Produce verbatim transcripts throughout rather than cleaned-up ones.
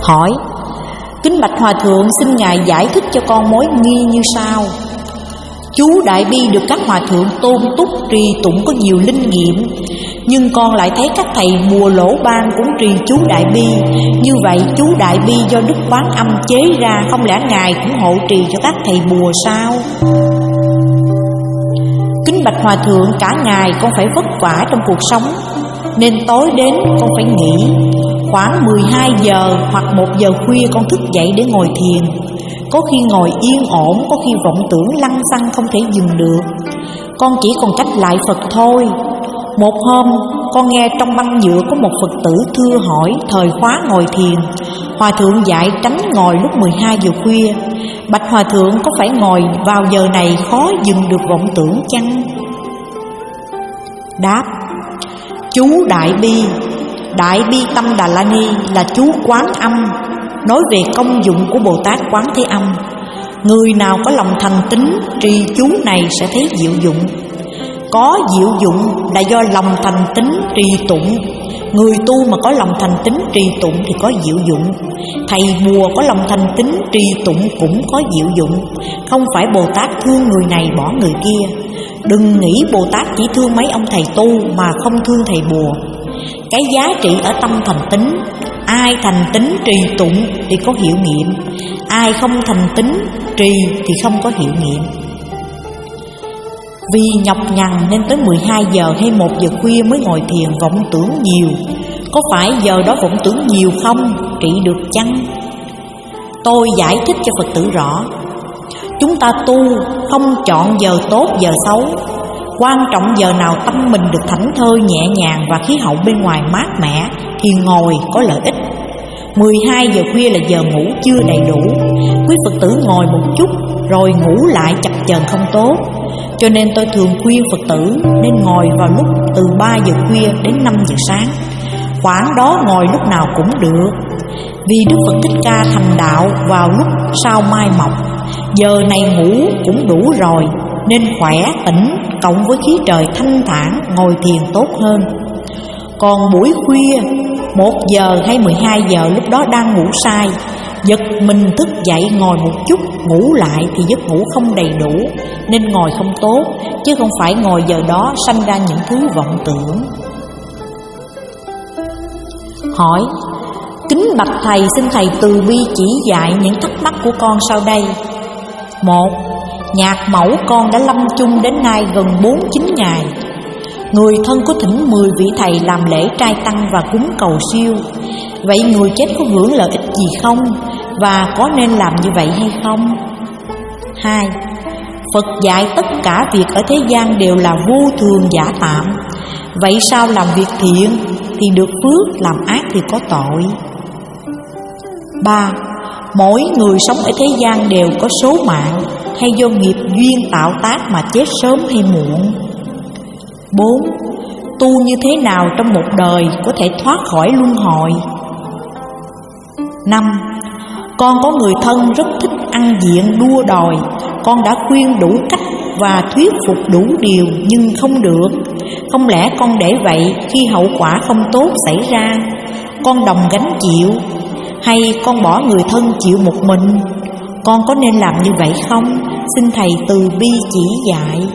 Hỏi: kính bạch hòa thượng, xin ngài giải thích cho con mối nghi như sau. Chú Đại Bi được các hòa thượng tôn túc trì tụng có nhiều linh nghiệm, nhưng con lại thấy các thầy bùa lỗ ban cũng trì chú Đại Bi. Như vậy chú Đại Bi do Đức Quán Âm chế ra, không lẽ ngài cũng hộ trì cho các thầy bùa sao? Kính bạch hòa thượng, cả ngày con phải vất vả trong cuộc sống, nên tối đến con phải nghỉ. Khoảng mười hai giờ hoặc một giờ khuya con thức dậy để ngồi thiền. Có khi ngồi yên ổn, có khi vọng tưởng lăng xăng không thể dừng được. Con chỉ còn cách lại Phật thôi. Một hôm con nghe trong băng nhựa có một Phật tử thưa hỏi thời khóa ngồi thiền. Hòa thượng dạy tránh ngồi lúc mười hai giờ khuya. Bạch hòa thượng, có phải ngồi vào giờ này khó dừng được vọng tưởng chăng? Đáp: chú Đại Bi, Đại Bi Tâm Đà La Ni là chú Quán Âm, nói về công dụng của Bồ Tát Quán Thế Âm. Người nào có lòng thành tín trì chú này sẽ thấy diệu dụng. Có diệu dụng là do lòng thành tín trì tụng. Người tu mà có lòng thành tín trì tụng thì có diệu dụng. Thầy bùa có lòng thành tín trì tụng cũng có diệu dụng. Không phải Bồ Tát thương người này bỏ người kia. Đừng nghĩ Bồ Tát chỉ thương mấy ông thầy tu mà không thương thầy bùa. Cái giá trị ở tâm thành tín. Ai thành tín trì tụng thì có hiệu nghiệm, ai không thành tín trì thì không có hiệu nghiệm. Vì nhọc nhằn nên tới mười hai giờ hay một giờ khuya mới ngồi thiền, vọng tưởng nhiều. Có phải giờ đó vọng tưởng nhiều không? Trị được chăng? Tôi giải thích cho Phật tử rõ. Chúng ta tu không chọn giờ tốt giờ xấu. Quan trọng giờ nào tâm mình được thảnh thơi nhẹ nhàng và khí hậu bên ngoài mát mẻ thì ngồi có lợi ích. Mười hai giờ khuya là giờ ngủ chưa đầy đủ. Quý Phật tử ngồi một chút rồi ngủ lại chập chờn không tốt. Cho nên tôi thường khuyên Phật tử nên ngồi vào lúc từ ba giờ khuya đến năm giờ sáng. Khoảng đó ngồi lúc nào cũng được. Vì Đức Phật Thích Ca thành đạo vào lúc sau mai mọc. Giờ này ngủ cũng đủ rồi, nên khỏe tỉnh cộng với khí trời thanh thản ngồi thiền tốt hơn. Còn buổi khuya một giờ hay mười hai giờ, lúc đó đang ngủ sai, giật mình thức dậy ngồi một chút ngủ lại thì giấc ngủ không đầy đủ, nên ngồi không tốt, chứ không phải ngồi giờ đó sanh ra những thứ vọng tưởng. Hỏi: kính bạch thầy, xin thầy từ bi chỉ dạy những thắc mắc của con sau đây. Một, nhạc mẫu con đã lâm chung đến nay gần bốn mươi chín ngày. Người thân có thỉnh mười vị thầy làm lễ trai tăng và cúng cầu siêu. Vậy người chết có hưởng lợi ích gì không? Và có nên làm như vậy hay không? Hai, Phật dạy tất cả việc ở thế gian đều là vô thường giả tạm. Vậy sao làm việc thiện thì được phước, làm ác thì có tội? Ba, mỗi người sống ở thế gian đều có số mạng, hay do nghiệp duyên tạo tác mà chết sớm hay muộn? Bốn, tu như thế nào trong một đời có thể thoát khỏi luân hồi? Năm, con có người thân rất thích ăn diện đua đòi. Con đã khuyên đủ cách và thuyết phục đủ điều nhưng không được. Không lẽ con để vậy khi hậu quả không tốt xảy ra, con đồng gánh chịu? Hay con bỏ người thân chịu một mình? Con có nên làm như vậy không? Xin thầy từ bi chỉ dạy.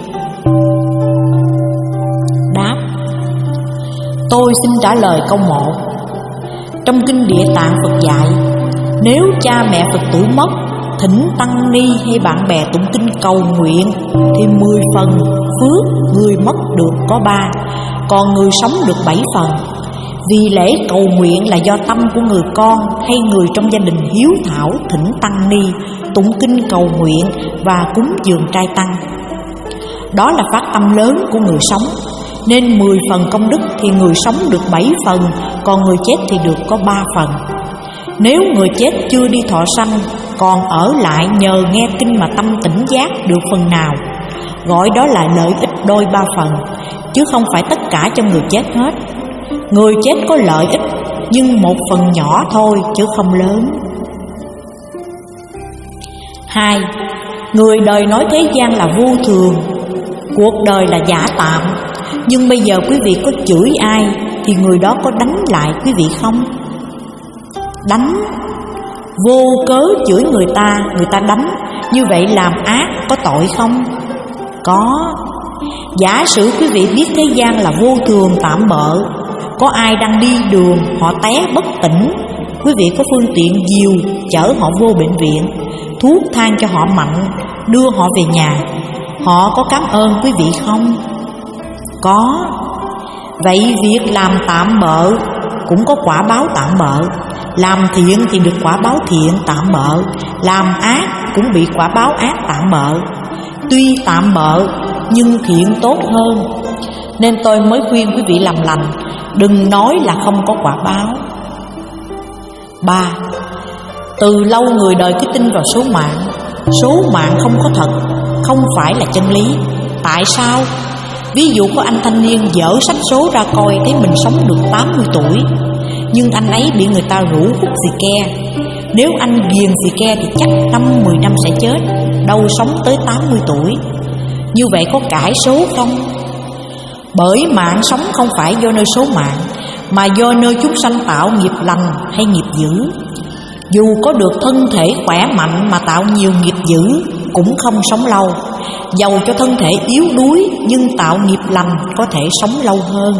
Đáp: tôi xin trả lời câu một. Trong kinh Địa Tạng Phật dạy, nếu cha mẹ Phật tử mất, thỉnh tăng ni hay bạn bè tụng kinh cầu nguyện thì mười phần phước người mất được có ba, còn người sống được bảy phần. Vì lễ cầu nguyện là do tâm của người con hay người trong gia đình hiếu thảo thỉnh tăng ni, tụng kinh cầu nguyện và cúng dường trai tăng. Đó là phát tâm lớn của người sống, nên mười phần công đức thì người sống được bảy phần, còn người chết thì được có ba phần. Nếu người chết chưa đi thọ sanh, còn ở lại nhờ nghe kinh mà tâm tỉnh giác được phần nào, gọi đó là lợi ích đôi ba phần, chứ không phải tất cả cho người chết hết. Người chết có lợi ích nhưng một phần nhỏ thôi chứ không lớn. Hai, người đời nói thế gian là vô thường, cuộc đời là giả tạm. Nhưng bây giờ quý vị có chửi ai thì người đó có đánh lại quý vị không? Đánh. Vô cớ chửi người ta, người ta đánh, như vậy làm ác có tội không? Có. Giả sử quý vị biết thế gian là vô thường tạm bợ, có ai đang đi đường họ té bất tỉnh, quý vị có phương tiện dìu chở họ vô bệnh viện, thuốc thang cho họ mạnh, đưa họ về nhà, họ có cảm ơn quý vị không? Có. Vậy việc làm tạm bợ cũng có quả báo tạm bợ. Làm thiện thì được quả báo thiện tạm bợ, làm ác cũng bị quả báo ác tạm bợ. Tuy tạm bợ nhưng thiện tốt hơn, nên tôi mới khuyên quý vị làm lành, đừng nói là không có quả báo. Ba. Từ lâu người đời cứ tin vào số mạng. Số mạng không có thật, không phải là chân lý. Tại sao? Ví dụ có anh thanh niên dở sách số ra coi, thấy mình sống được tám mươi tuổi, nhưng anh ấy bị người ta rủ hút xì ke. Nếu anh ghiền xì ke thì chắc năm mười năm sẽ chết, đâu sống tới tám mươi tuổi. Như vậy có cải số không? Bởi mạng sống không phải do nơi số mạng, mà do nơi chúng sanh tạo nghiệp lành hay nghiệp dữ. Dù có được thân thể khỏe mạnh mà tạo nhiều nghiệp dữ cũng không sống lâu. Dầu cho thân thể yếu đuối nhưng tạo nghiệp lành có thể sống lâu hơn.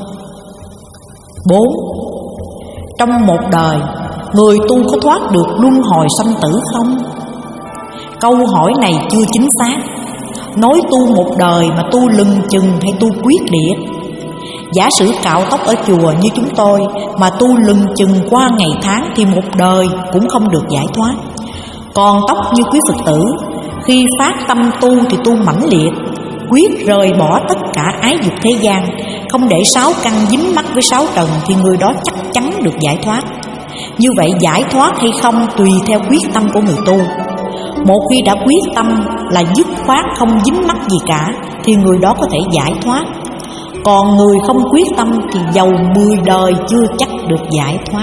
Bốn. Trong một đời, người tu có thoát được luân hồi sanh tử không? Câu hỏi này chưa chính xác. Nói tu một đời mà tu lừng chừng hay tu quyết liệt? Giả sử cạo tóc ở chùa như chúng tôi mà tu lừng chừng qua ngày tháng thì một đời cũng không được giải thoát. Còn tóc như quý Phật tử, khi phát tâm tu thì tu mãnh liệt, quyết rời bỏ tất cả ái dục thế gian, không để sáu căn dính mắc với sáu trần, thì người đó chắc chắn được giải thoát. Như vậy giải thoát hay không tùy theo quyết tâm của người tu. Một khi đã quyết tâm là dứt khoát không dính mắc gì cả thì người đó có thể giải thoát. Còn người không quyết tâm thì dầu mười đời chưa chắc được giải thoát.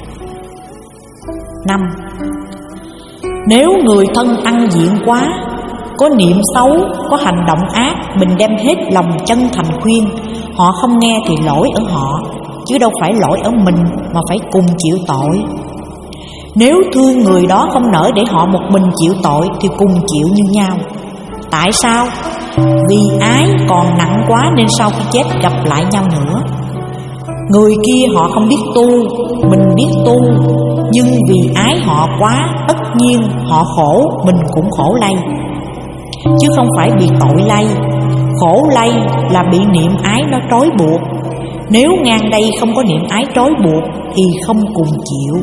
Năm. Nếu người thân ăn diện quá, có niệm xấu, có hành động ác, mình đem hết lòng chân thành khuyên, họ không nghe thì lỗi ở họ, chứ đâu phải lỗi ở mình mà phải cùng chịu tội. Nếu thương người đó không nỡ để họ một mình chịu tội thì cùng chịu như nhau. Tại sao? Vì ái còn nặng quá nên sau khi chết gặp lại nhau nữa. Người kia họ không biết tu, mình biết tu, nhưng vì ái họ quá, tất nhiên họ khổ, mình cũng khổ lây, chứ không phải bị tội lây. Khổ lây là bị niệm ái nó trói buộc. Nếu ngang đây không có niệm ái trói buộc thì không cùng chịu.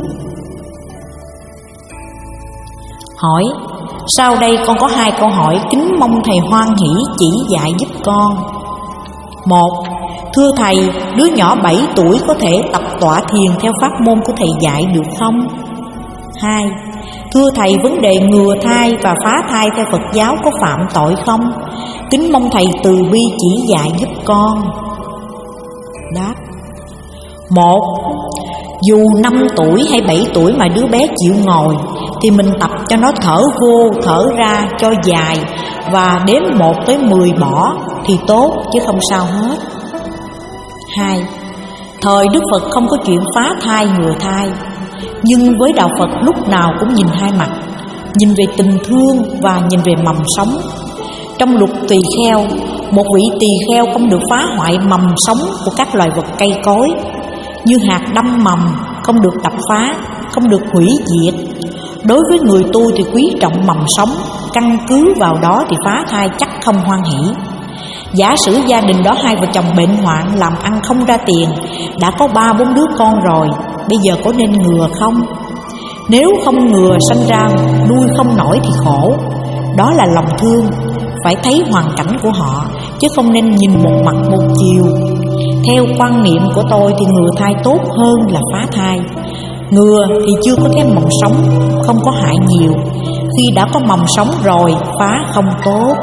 Hỏi. Sau đây con có hai câu hỏi kính mong thầy hoan hỷ chỉ dạy giúp con. Một. Thưa thầy, đứa nhỏ bảy tuổi có thể tập tọa thiền theo pháp môn của thầy dạy được không? Hai. Thưa thầy, vấn đề ngừa thai và phá thai theo Phật giáo có phạm tội không? Kính mong thầy từ bi chỉ dạy giúp con. Đáp. Một. Dù năm tuổi hay bảy tuổi mà đứa bé chịu ngồi thì mình tập cho nó thở vô, thở ra cho dài và đếm một tới mười bỏ thì tốt, chứ không sao hết. Hai. Thời Đức Phật không có chuyện phá thai ngừa thai, nhưng với đạo Phật lúc nào cũng nhìn hai mặt, nhìn về tình thương và nhìn về mầm sống. Trong luật tỳ kheo, một vị tỳ kheo không được phá hoại mầm sống của các loài vật cây cối, như hạt đâm mầm không được đập phá, không được hủy diệt. Đối với người tu thì quý trọng mầm sống, căn cứ vào đó thì phá thai chắc không hoan hỷ. Giả sử gia đình đó hai vợ chồng bệnh hoạn, làm ăn không ra tiền, đã có ba bốn đứa con rồi, bây giờ có nên ngừa không? Nếu không ngừa sanh ra nuôi không nổi thì khổ. Đó là lòng thương, phải thấy hoàn cảnh của họ, chứ không nên nhìn một mặt một chiều. Theo quan niệm của tôi thì ngừa thai tốt hơn là phá thai. Ngừa thì chưa có thêm mầm sống, không có hại nhiều. Khi đã có mầm sống rồi, phá không tốt.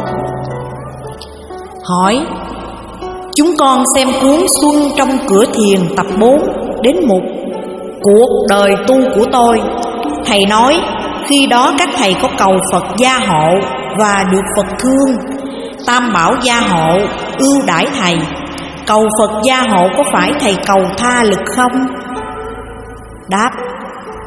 Hỏi. Chúng con xem cuốn Xuân trong cửa thiền tập bốn đến mục Cuộc đời tu của tôi. Thầy nói khi đó các thầy có cầu Phật gia hộ và được Phật thương. Tam bảo gia hộ, ưu đãi thầy. Cầu Phật gia hộ có phải thầy cầu tha lực không? Đáp.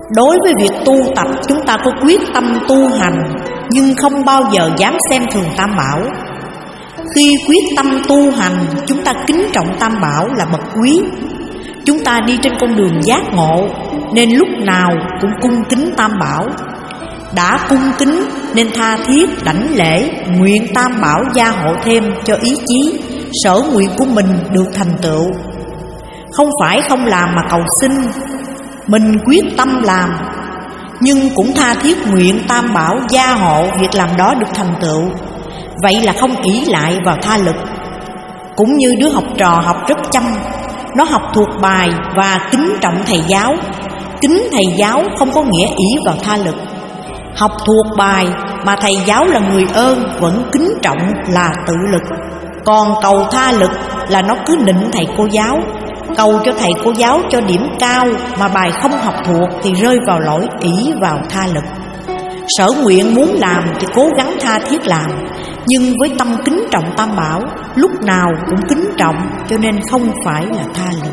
Đối với việc tu tập, chúng ta có quyết tâm tu hành, nhưng không bao giờ dám xem thường Tam Bảo. Khi quyết tâm tu hành, chúng ta kính trọng Tam Bảo là bậc quý. Chúng ta đi trên con đường giác ngộ, nên lúc nào cũng cung kính Tam Bảo. Đã cung kính nên tha thiết đảnh lễ, nguyện Tam Bảo gia hộ thêm cho ý chí, sở nguyện của mình được thành tựu. Không phải không làm mà cầu xin, mình quyết tâm làm, nhưng cũng tha thiết nguyện Tam Bảo gia hộ việc làm đó được thành tựu. Vậy là không ỷ lại vào tha lực. Cũng như đứa học trò học rất chăm, nó học thuộc bài và kính trọng thầy giáo. Kính thầy giáo không có nghĩa ỷ vào tha lực. Học thuộc bài mà thầy giáo là người ơn vẫn kính trọng là tự lực. Còn cầu tha lực là nó cứ nịnh thầy cô giáo, cầu cho thầy cô giáo cho điểm cao, mà bài không học thuộc thì rơi vào lỗi ỷ vào tha lực. Sở nguyện muốn làm thì cố gắng tha thiết làm, nhưng với tâm kính trọng Tam Bảo, lúc nào cũng kính trọng, cho nên không phải là tha lực.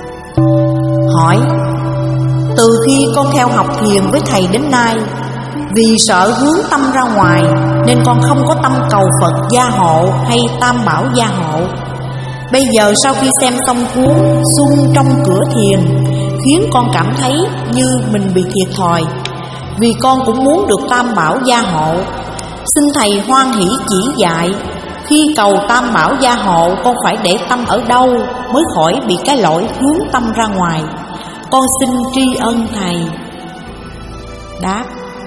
Hỏi: từ khi con theo học thiền với thầy đến nay, vì sợ hướng tâm ra ngoài nên con không có tâm cầu Phật gia hộ hay Tam Bảo gia hộ. Bây giờ sau khi xem xong cuốn Xuân trong cửa thiền, khiến con cảm thấy như mình bị thiệt thòi, vì con cũng muốn được Tam Bảo gia hộ. Xin thầy hoan hỷ chỉ dạy, khi cầu Tam Bảo gia hộ con phải để tâm ở đâu mới khỏi bị cái lỗi hướng tâm ra ngoài. Con xin tri ân thầy. Đáp: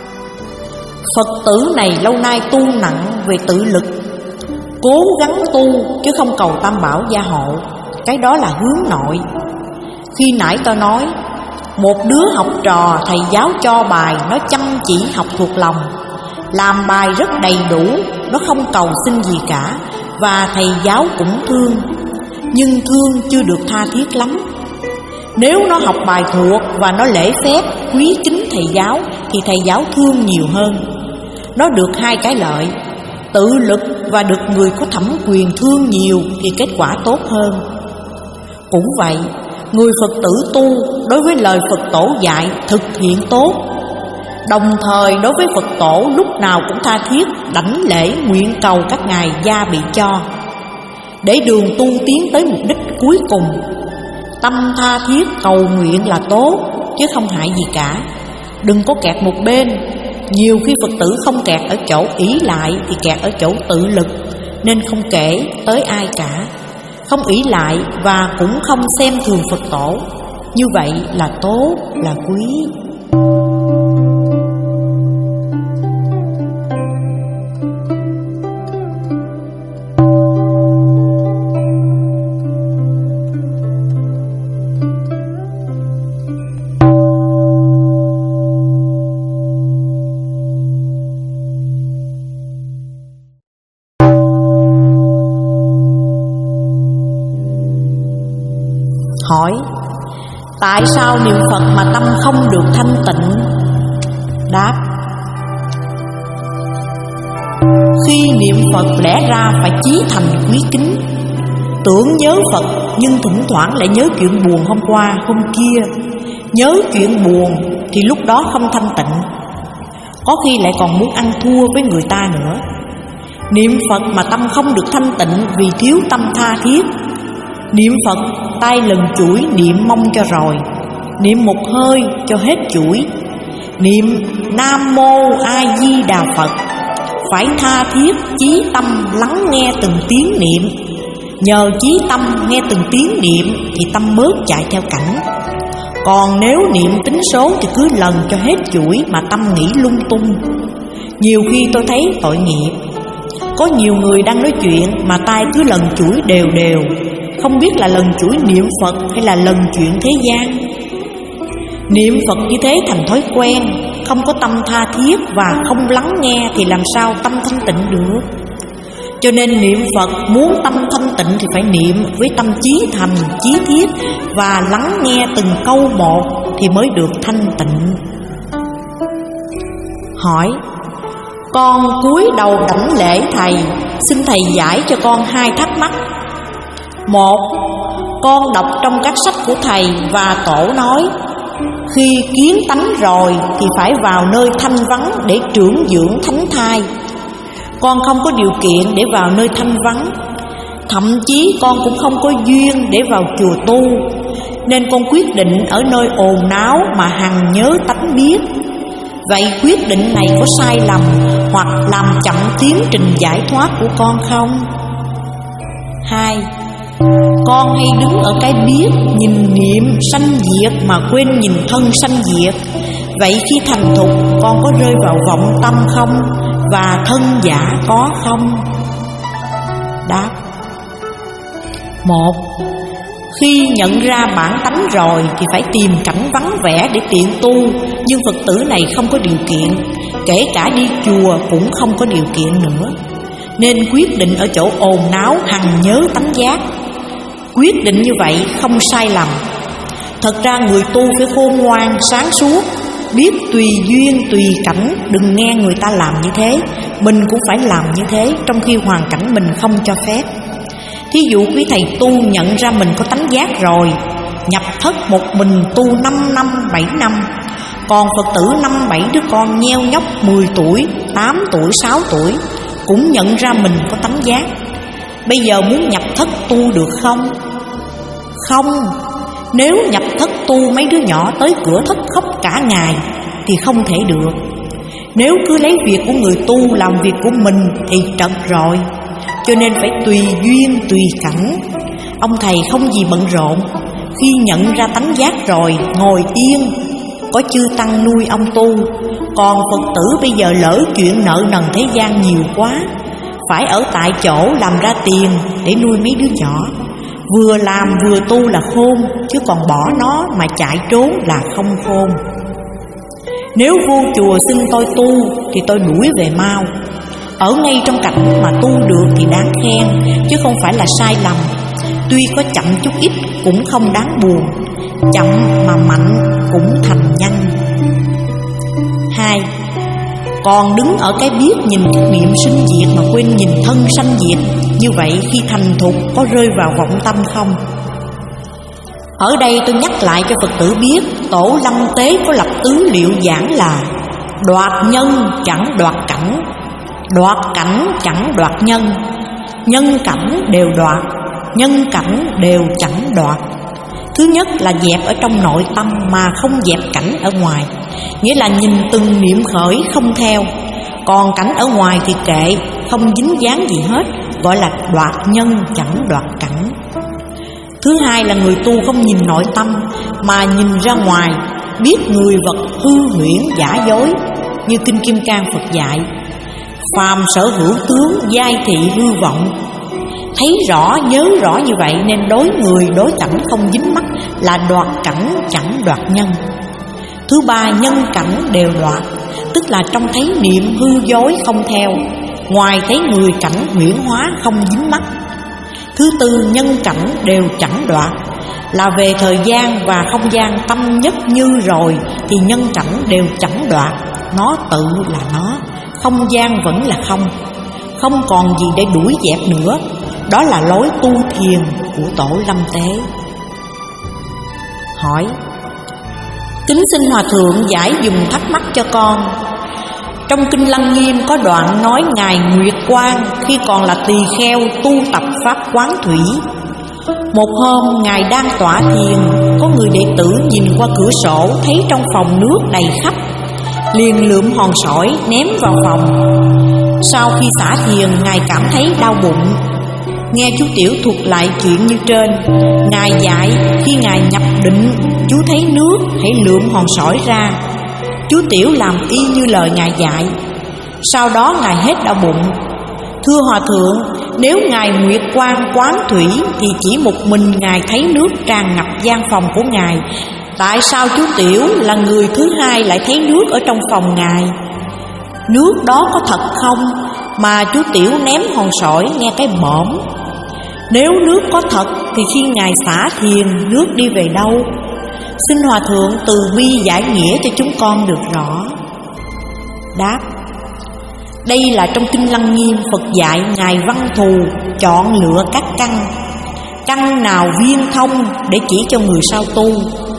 Phật tử này lâu nay tu nặng về tự lực, cố gắng tu chứ không cầu Tam Bảo gia hộ. Cái đó là hướng nội. Khi nãy tôi nói, một đứa học trò thầy giáo cho bài, nó chăm chỉ học thuộc lòng, làm bài rất đầy đủ, nó không cầu xin gì cả, và thầy giáo cũng thương, nhưng thương chưa được tha thiết lắm. Nếu nó học bài thuộc và nó lễ phép, quý kính thầy giáo thì thầy giáo thương nhiều hơn. Nó được hai cái lợi, tự lực và được người có thẩm quyền thương nhiều thì kết quả tốt hơn. Cũng vậy, người Phật tử tu đối với lời Phật tổ dạy thực hiện tốt, đồng thời đối với Phật tổ lúc nào cũng tha thiết đảnh lễ nguyện cầu các ngài gia bị cho, để đường tu tiến tới mục đích cuối cùng. Tâm tha thiết cầu nguyện là tốt, chứ không hại gì cả. Đừng có kẹt một bên. Nhiều khi Phật tử không kẹt ở chỗ ỷ lại thì kẹt ở chỗ tự lực, nên không kể tới ai cả, không ỷ lại và cũng không xem thường Phật tổ. Như vậy là tốt, là quý. Hỏi: tại sao niệm Phật mà tâm không được thanh tịnh? Đáp: khi niệm Phật lẽ ra phải chí thành quý kính, tưởng nhớ Phật nhưng thỉnh thoảng lại nhớ chuyện buồn hôm qua hôm kia. Nhớ chuyện buồn thì lúc đó không thanh tịnh, có khi lại còn muốn ăn thua với người ta nữa. Niệm Phật mà tâm không được thanh tịnh vì thiếu tâm tha thiết. Niệm Phật tay lần chuỗi niệm mong cho rồi, niệm một hơi cho hết chuỗi. Niệm Nam Mô A Di Đà Phật phải tha thiết chí tâm lắng nghe từng tiếng niệm. Nhờ chí tâm nghe từng tiếng niệm thì tâm bớt chạy theo cảnh. Còn nếu niệm tính số thì cứ lần cho hết chuỗi mà tâm nghĩ lung tung. Nhiều khi tôi thấy tội nghiệp. Có nhiều người đang nói chuyện mà tai cứ lần chuỗi đều đều, không biết là lần chuỗi niệm Phật hay là lần chuyện thế gian. Niệm Phật như thế thành thói quen, không có tâm tha thiết và không lắng nghe thì làm sao tâm thanh tịnh được. Cho nên niệm Phật muốn tâm thanh tịnh thì phải niệm với tâm chí thành, chí thiết và lắng nghe từng câu một thì mới được thanh tịnh. Hỏi: con cúi đầu đảnh lễ thầy, xin thầy giải cho con hai thắc mắc. Một, con đọc trong các sách của thầy và tổ nói Khi kiến tánh rồi thì phải vào nơi thanh vắng để trưởng dưỡng thánh thai. Con không có điều kiện để vào nơi thanh vắng, thậm chí con cũng không có duyên để vào chùa tu, nên con quyết định ở nơi ồn náo mà hằng nhớ tánh biết. Vậy quyết định này có sai lầm hoặc làm chậm tiến trình giải thoát của con không? Hai, con hay đứng ở cái biết, nhìn niệm sanh diệt mà quên nhìn thân sanh diệt. Vậy khi thành thục, con có rơi vào vọng tâm không? Và thân giả có không? Đáp: Một, khi nhận ra bản tánh rồi thì phải tìm cảnh vắng vẻ để tiện tu. Nhưng Phật tử này không có điều kiện, kể cả đi chùa cũng không có điều kiện nữa, nên quyết định ở chỗ ồn náo hằng nhớ tánh giác. Quyết định như vậy không sai lầm. Thật ra người tu phải khôn ngoan, sáng suốt, biết tùy duyên, tùy cảnh. Đừng nghe người ta làm như thế, mình cũng phải làm như thế, trong khi hoàn cảnh mình không cho phép. Thí dụ quý thầy tu nhận ra mình có tánh giác rồi, nhập thất một mình tu năm năm, bảy năm. Còn Phật tử năm bảy đứa con nheo nhóc mười tuổi, tám tuổi, sáu tuổi cũng nhận ra mình có tánh giác. Bây giờ muốn nhập thất tu được không? Không. Nếu nhập thất tu mấy đứa nhỏ tới cửa thất khóc cả ngày thì không thể được. Nếu cứ lấy việc của người tu làm việc của mình thì trật rồi. Cho nên phải tùy duyên, tùy cảnh. Ông thầy không gì bận rộn, khi nhận ra tánh giác rồi ngồi yên, có chư tăng nuôi ông tu. Còn Phật tử bây giờ lỡ chuyện nợ nần thế gian nhiều quá, phải ở tại chỗ làm ra tiền để nuôi mấy đứa nhỏ. Vừa làm vừa tu là khôn, chứ còn bỏ nó mà chạy trốn là không khôn. Nếu vô chùa xin tôi tu thì tôi đuổi về mau. Ở ngay trong cảnh mà tu được thì đáng khen, chứ không phải là sai lầm. Tuy có chậm chút ít cũng không đáng buồn, chậm mà mạnh cũng thành nhanh. Hai, còn đứng ở cái biết nhìn các niệm sinh diệt mà quên nhìn thân sanh diệt. Như vậy khi thành thục có rơi vào vọng tâm không? Ở đây tôi nhắc lại cho Phật tử biết, Tổ Lâm Tế có lập tứ liệu giảng là: đoạt nhân chẳng đoạt cảnh, đoạt cảnh chẳng đoạt nhân, nhân cảnh đều đoạt, nhân cảnh đều chẳng đoạt. Thứ nhất là dẹp ở trong nội tâm mà không dẹp cảnh ở ngoài, nghĩa là nhìn từng niệm khởi không theo. Còn cảnh ở ngoài thì kệ, không dính dáng gì hết, gọi là đoạt nhân chẳng đoạt cảnh. Thứ hai là người tu không nhìn nội tâm mà nhìn ra ngoài, biết người vật hư huyễn giả dối. Như Kinh Kim Cang Phật dạy: phàm sở hữu tướng, giai thị hư vọng. Thấy rõ, nhớ rõ như vậy nên đối người, đối cảnh không dính mắc, là đoạt cảnh chẳng đoạt nhân. Thứ ba, nhân cảnh đều đoạt, tức là trong thấy niệm hư dối không theo, ngoài thấy người cảnh huyễn hóa không dính mắc. Thứ tư, nhân cảnh đều chẳng đoạt, là về thời gian và không gian tâm nhất như rồi thì nhân cảnh đều chẳng đoạt. Nó tự là nó, không gian vẫn là không, không còn gì để đuổi dẹp nữa. Đó là lối tu thiền của Tổ Lâm Tế. Hỏi: kính xin Hòa Thượng giải dùm thắc mắc cho con. Trong Kinh Lăng Nghiêm có đoạn nói Ngài Nguyệt Quang khi còn là tỳ kheo tu tập pháp quán thủy. Một hôm Ngài đang tọa thiền, có người đệ tử nhìn qua cửa sổ thấy trong phòng nước đầy khách, liền lượm hòn sỏi ném vào phòng. Sau khi xả thiền, Ngài cảm thấy đau bụng. Nghe chú Tiểu thuật lại chuyện như trên. Ngài dạy khi Ngài nhập định, chú thấy nước hãy lượm hòn sỏi ra. Chú Tiểu làm y như lời Ngài dạy. Sau đó Ngài hết đau bụng. Thưa Hòa Thượng, nếu Ngài Nguyệt Quang quán thủy thì chỉ một mình Ngài thấy nước tràn ngập gian phòng của Ngài, tại sao chú Tiểu là người thứ hai lại thấy nước ở trong phòng Ngài? Nước đó có thật không mà chú Tiểu ném hòn sỏi nghe cái bõm? Nếu nước có thật thì khi Ngài xả thiền, nước đi về đâu? Xin Hòa Thượng từ bi giải nghĩa cho chúng con được rõ. Đáp: đây là trong Kinh Lăng Nghiêm, Phật dạy Ngài Văn Thù chọn lựa các căn, căn nào viên thông để chỉ cho người sao tu.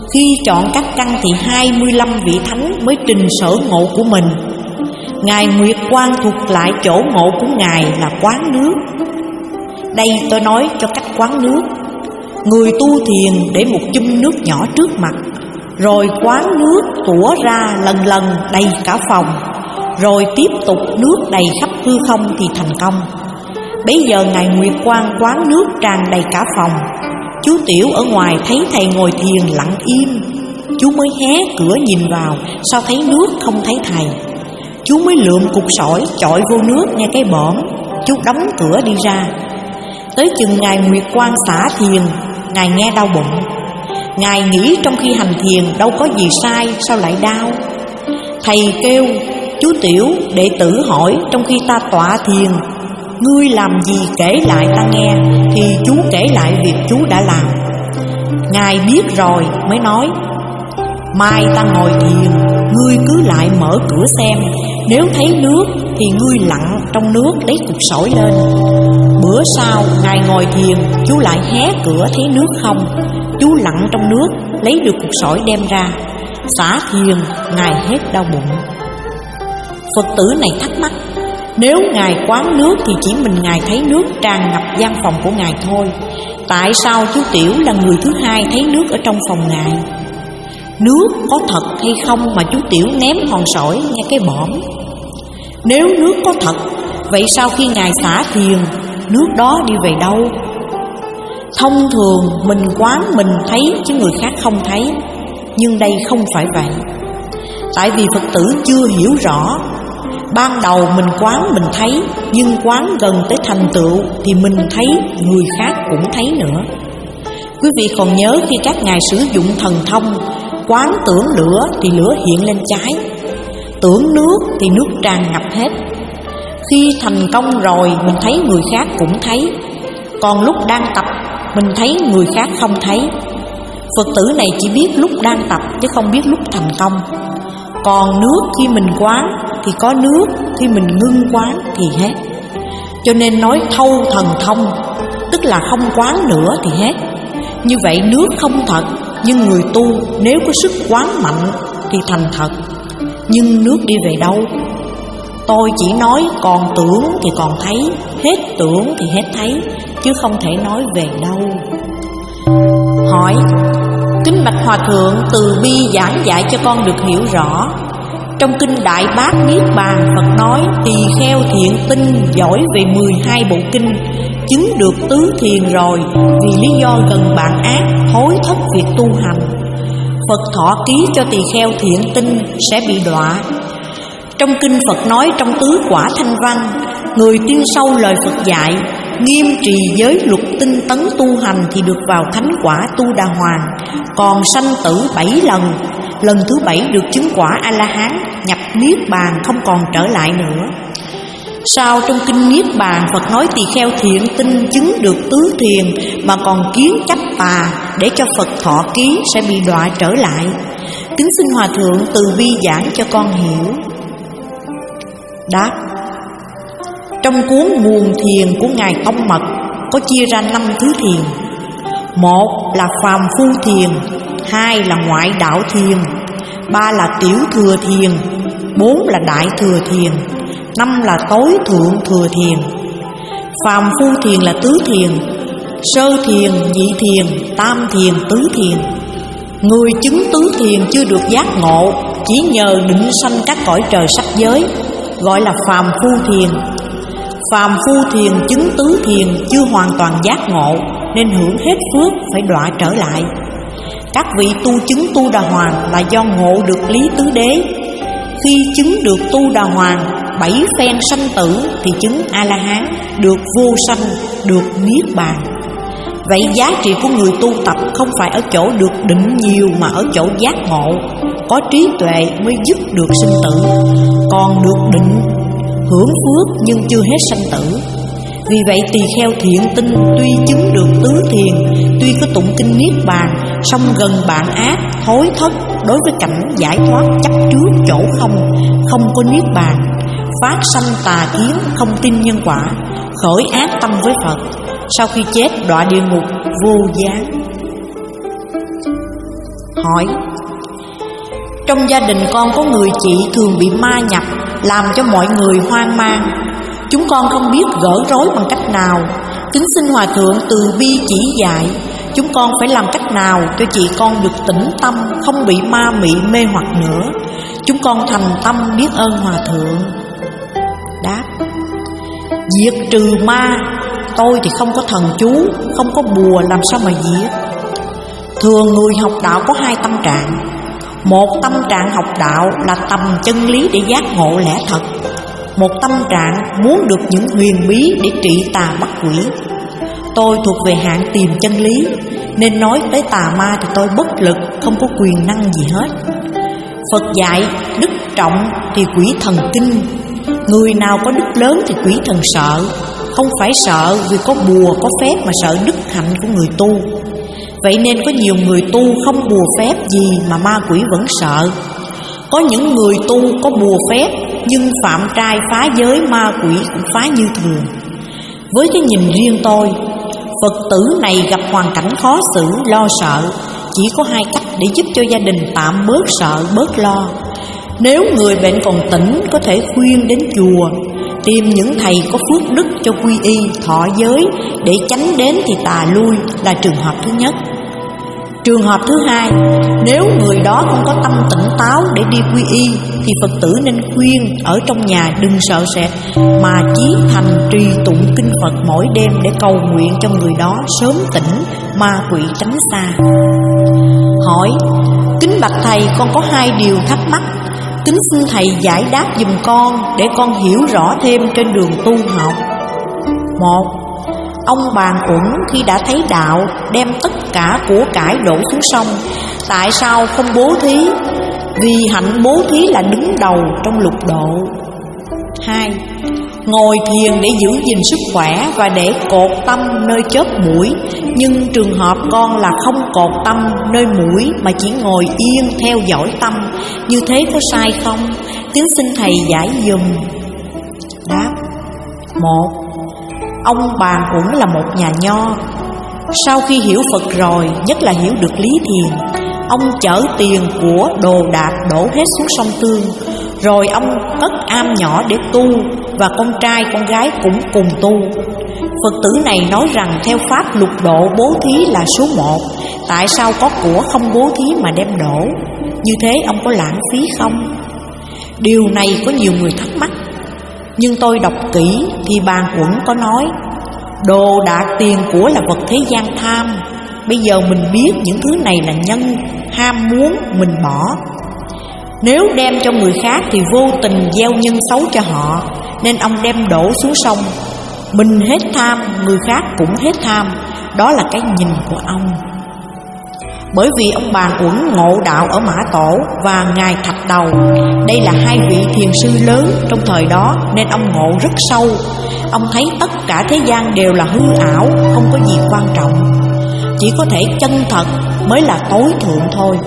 Khi chọn các căn thì hai mươi lăm vị thánh mới trình sở ngộ của mình. Ngài Nguyệt Quang thuộc lại chỗ ngộ của Ngài là quán nước. Đây tôi nói cho cách quán nước. Người tu thiền để một chum nước nhỏ trước mặt, rồi quán nước tủa ra lần lần đầy cả phòng, rồi tiếp tục nước đầy khắp hư không thì thành công. Bấy giờ Ngài Nguyệt Quang quán nước tràn đầy cả phòng. Chú Tiểu ở ngoài thấy thầy ngồi thiền lặng im. Chú mới hé cửa nhìn vào, sao thấy nước không thấy thầy. Chú mới lượm cục sỏi chọi vô nước nghe cái bõm. Chú đóng cửa đi ra. Tới chừng Ngài Nguyệt Quang xả thiền, Ngài nghe đau bụng. Ngài nghĩ trong khi hành thiền đâu có gì sai, sao lại đau? Thầy kêu: chú Tiểu, đệ tử hỏi trong khi ta tọa thiền, ngươi làm gì kể lại ta nghe. Thì chú kể lại việc chú đã làm. Ngài biết rồi mới nói: mai ta ngồi thiền, ngươi cứ lại mở cửa xem. Nếu thấy nước thì ngươi lặn trong nước lấy cục sỏi lên. Bữa sau Ngài ngồi thiền, chú lại hé cửa thấy nước không. Chú lặn trong nước lấy được cục sỏi đem ra. Xả thiền, Ngài hết đau bụng. Phật tử này thắc mắc: nếu Ngài quán nước thì chỉ mình Ngài thấy nước tràn ngập gian phòng của Ngài thôi, tại sao chú Tiểu là người thứ hai thấy nước ở trong phòng Ngài? Nước có thật hay không mà chú Tiểu ném hòn sỏi nghe cái bõm? Nếu nước có thật, vậy sao khi Ngài xả thiền, nước đó đi về đâu? Thông thường mình quán mình thấy chứ người khác không thấy. Nhưng đây không phải vậy. Tại vì Phật tử chưa hiểu rõ. Ban đầu mình quán mình thấy, nhưng quán gần tới thành tựu thì mình thấy, người khác cũng thấy nữa. Quý vị còn nhớ khi các ngài sử dụng thần thông, quán tưởng lửa thì lửa hiện lên cháy, tưởng nước thì nước tràn ngập hết. Khi thành công rồi mình thấy người khác cũng thấy, còn lúc đang tập mình thấy người khác không thấy. Phật tử này chỉ biết lúc đang tập chứ không biết lúc thành công. Còn nước khi mình quán thì có nước, khi mình ngưng quán thì hết. Cho nên nói thâu thần thông, tức là không quán nữa thì hết. Như vậy nước không thật, nhưng người tu nếu có sức quán mạnh thì thành thật. Nhưng nước đi về đâu? Tôi chỉ nói còn tưởng thì còn thấy, hết tưởng thì hết thấy, chứ không thể nói về đâu. Hỏi: kính bạch Hòa Thượng, từ bi giảng dạy cho con được hiểu rõ. Trong kinh Đại Bát Niết Bàn, Phật nói tỳ kheo thiện tinh giỏi về mười hai bộ kinh, chứng được tứ thiền rồi, vì lý do gần bạn ác, hối thất việc tu hành. Phật thọ ký cho tỳ kheo thiện tinh sẽ bị đọa. Trong kinh Phật nói trong tứ quả thanh văn, người tin sâu lời Phật dạy, nghiêm trì giới luật tinh tấn tu hành thì được vào thánh quả Tu Đà Hoàng. Còn sanh tử bảy lần, lần thứ bảy được chứng quả A-la-hán, nhập Niết Bàn không còn trở lại nữa. Sao trong kinh Niết Bàn Phật nói tỳ kheo thiện tinh chứng được tứ thiền mà còn kiến chấp tà, để cho Phật thọ ký sẽ bị đọa trở lại? Kính xin Hòa Thượng từ bi giảng cho con hiểu. Đáp: trong cuốn Nguồn Thiền của Ngài Tông Mật có chia ra năm thứ thiền. Một là phàm phu thiền, hai là ngoại đạo thiền, ba là tiểu thừa thiền, bốn là đại thừa thiền, năm là tối thượng thừa thiền. Phàm phu thiền là tứ thiền: sơ thiền, nhị thiền, tam thiền, tứ thiền. Người chứng tứ thiền chưa được giác ngộ, chỉ nhờ định sanh các cõi trời sắc giới, gọi là phàm phu thiền. Phàm phu thiền chứng tứ thiền chưa hoàn toàn giác ngộ, nên hưởng hết phước phải đọa trở lại. Các vị tu chứng Tu Đà Hoàng là do ngộ được lý tứ đế. Khi chứng được Tu Đà Hoàng, bảy phen sanh tử thì chứng A-la-hán, được vô sanh, được Niết Bàn. Vậy giá trị của người tu tập không phải ở chỗ được định nhiều, mà ở chỗ giác ngộ. Có trí tuệ mới dứt được sinh tử. Còn được định, hưởng phước nhưng chưa hết sanh tử. Vì vậy tỳ kheo thiện tinh tuy chứng được tứ thiền, tuy có tụng kinh Niết Bàn, song gần bạn ác, hối thất đối với cảnh giải thoát chấp trước chỗ không, không có Niết Bàn, phát sanh tà kiến, không tin nhân quả, khởi ác tâm với Phật, sau khi chết đọa địa ngục vô gián. Hỏi: trong gia đình con có người chị thường bị ma nhập, làm cho mọi người hoang mang. Chúng con không biết gỡ rối bằng cách nào. Kính xin Hòa Thượng từ bi chỉ dạy, chúng con phải làm cách nào cho chị con được tĩnh tâm, không bị ma mị mê hoặc nữa. Chúng con thành tâm biết ơn Hòa Thượng. Đáp: diệt trừ ma, tôi thì không có thần chú, không có bùa, làm sao mà diệt. Thường người học đạo có hai tâm trạng. Một tâm trạng học đạo là tầm chân lý để giác ngộ lẽ thật. Một tâm trạng muốn được những huyền bí để trị tà bắt quỷ. Tôi thuộc về hạng tìm chân lý, nên nói tới tà ma thì tôi bất lực, không có quyền năng gì hết. Phật dạy đức trọng thì quỷ thần kinh. Người nào có đức lớn thì quỷ thần sợ. Không phải sợ vì có bùa có phép, mà sợ đức hạnh của người tu. Vậy nên có nhiều người tu không bùa phép gì mà ma quỷ vẫn sợ. Có những người tu có bùa phép nhưng phạm trai phá giới, ma quỷ cũng phá như thường. Với cái nhìn riêng tôi, Phật tử này gặp hoàn cảnh khó xử, lo sợ, chỉ có hai cách để giúp cho gia đình tạm bớt sợ, bớt lo. Nếu người bệnh còn tỉnh, có thể khuyên đến chùa, tìm những thầy có phước đức cho quy y, thọ giới để tránh đến thì tà lui, là trường hợp thứ nhất. Trường hợp thứ hai, nếu người đó không có tâm tỉnh táo để đi quy y thì Phật tử nên khuyên ở trong nhà đừng sợ sệt, mà chí thành trì tụng kinh Phật mỗi đêm để cầu nguyện cho người đó sớm tỉnh, ma quỷ tránh xa. Hỏi: kính bạch thầy, con có hai điều thắc mắc, kính xin thầy giải đáp giùm con để con hiểu rõ thêm trên đường tu học. Một, ông Bàn Uẩn khi đã thấy đạo đem tất cả của cải đổ xuống sông, tại sao không bố thí? Vì hạnh bố thí là đứng đầu trong lục độ. Hai, ngồi thiền để giữ gìn sức khỏe và để cột tâm nơi chóp mũi, nhưng trường hợp con là không cột tâm nơi mũi mà chỉ ngồi yên theo dõi tâm, như thế có sai không? Kính xin thầy giải dùm. Đáp: một, ông Bàn Uẩn là một nhà nho. Sau khi hiểu Phật rồi, nhất là hiểu được lý thiền, ông chở tiền của đồ đạc đổ hết xuống sông Tương. Rồi ông cất am nhỏ để tu, và con trai con gái cũng cùng tu. Phật tử này nói rằng theo pháp lục độ bố thí là số một, tại sao có của không bố thí mà đem đổ? Như thế ông có lãng phí không? Điều này có nhiều người thắc mắc, nhưng tôi đọc kỹ thì Bàn Uẩn có nói: đồ đạc tiền của là vật thế gian tham. Bây giờ mình biết những thứ này là nhân, ham muốn mình bỏ. Nếu đem cho người khác thì vô tình gieo nhân xấu cho họ, nên ông đem đổ xuống sông. Mình hết tham, người khác cũng hết tham. Đó là cái nhìn của ông. Bởi vì ông Bàn Uẩn ngộ đạo ở Mã Tổ và Ngài Thạch Đầu, đây là hai vị thiền sư lớn trong thời đó, nên ông ngộ rất sâu. Ông thấy tất cả thế gian đều là hư ảo, không có gì quan trọng, chỉ có thể chân thật mới là tối thượng thôi.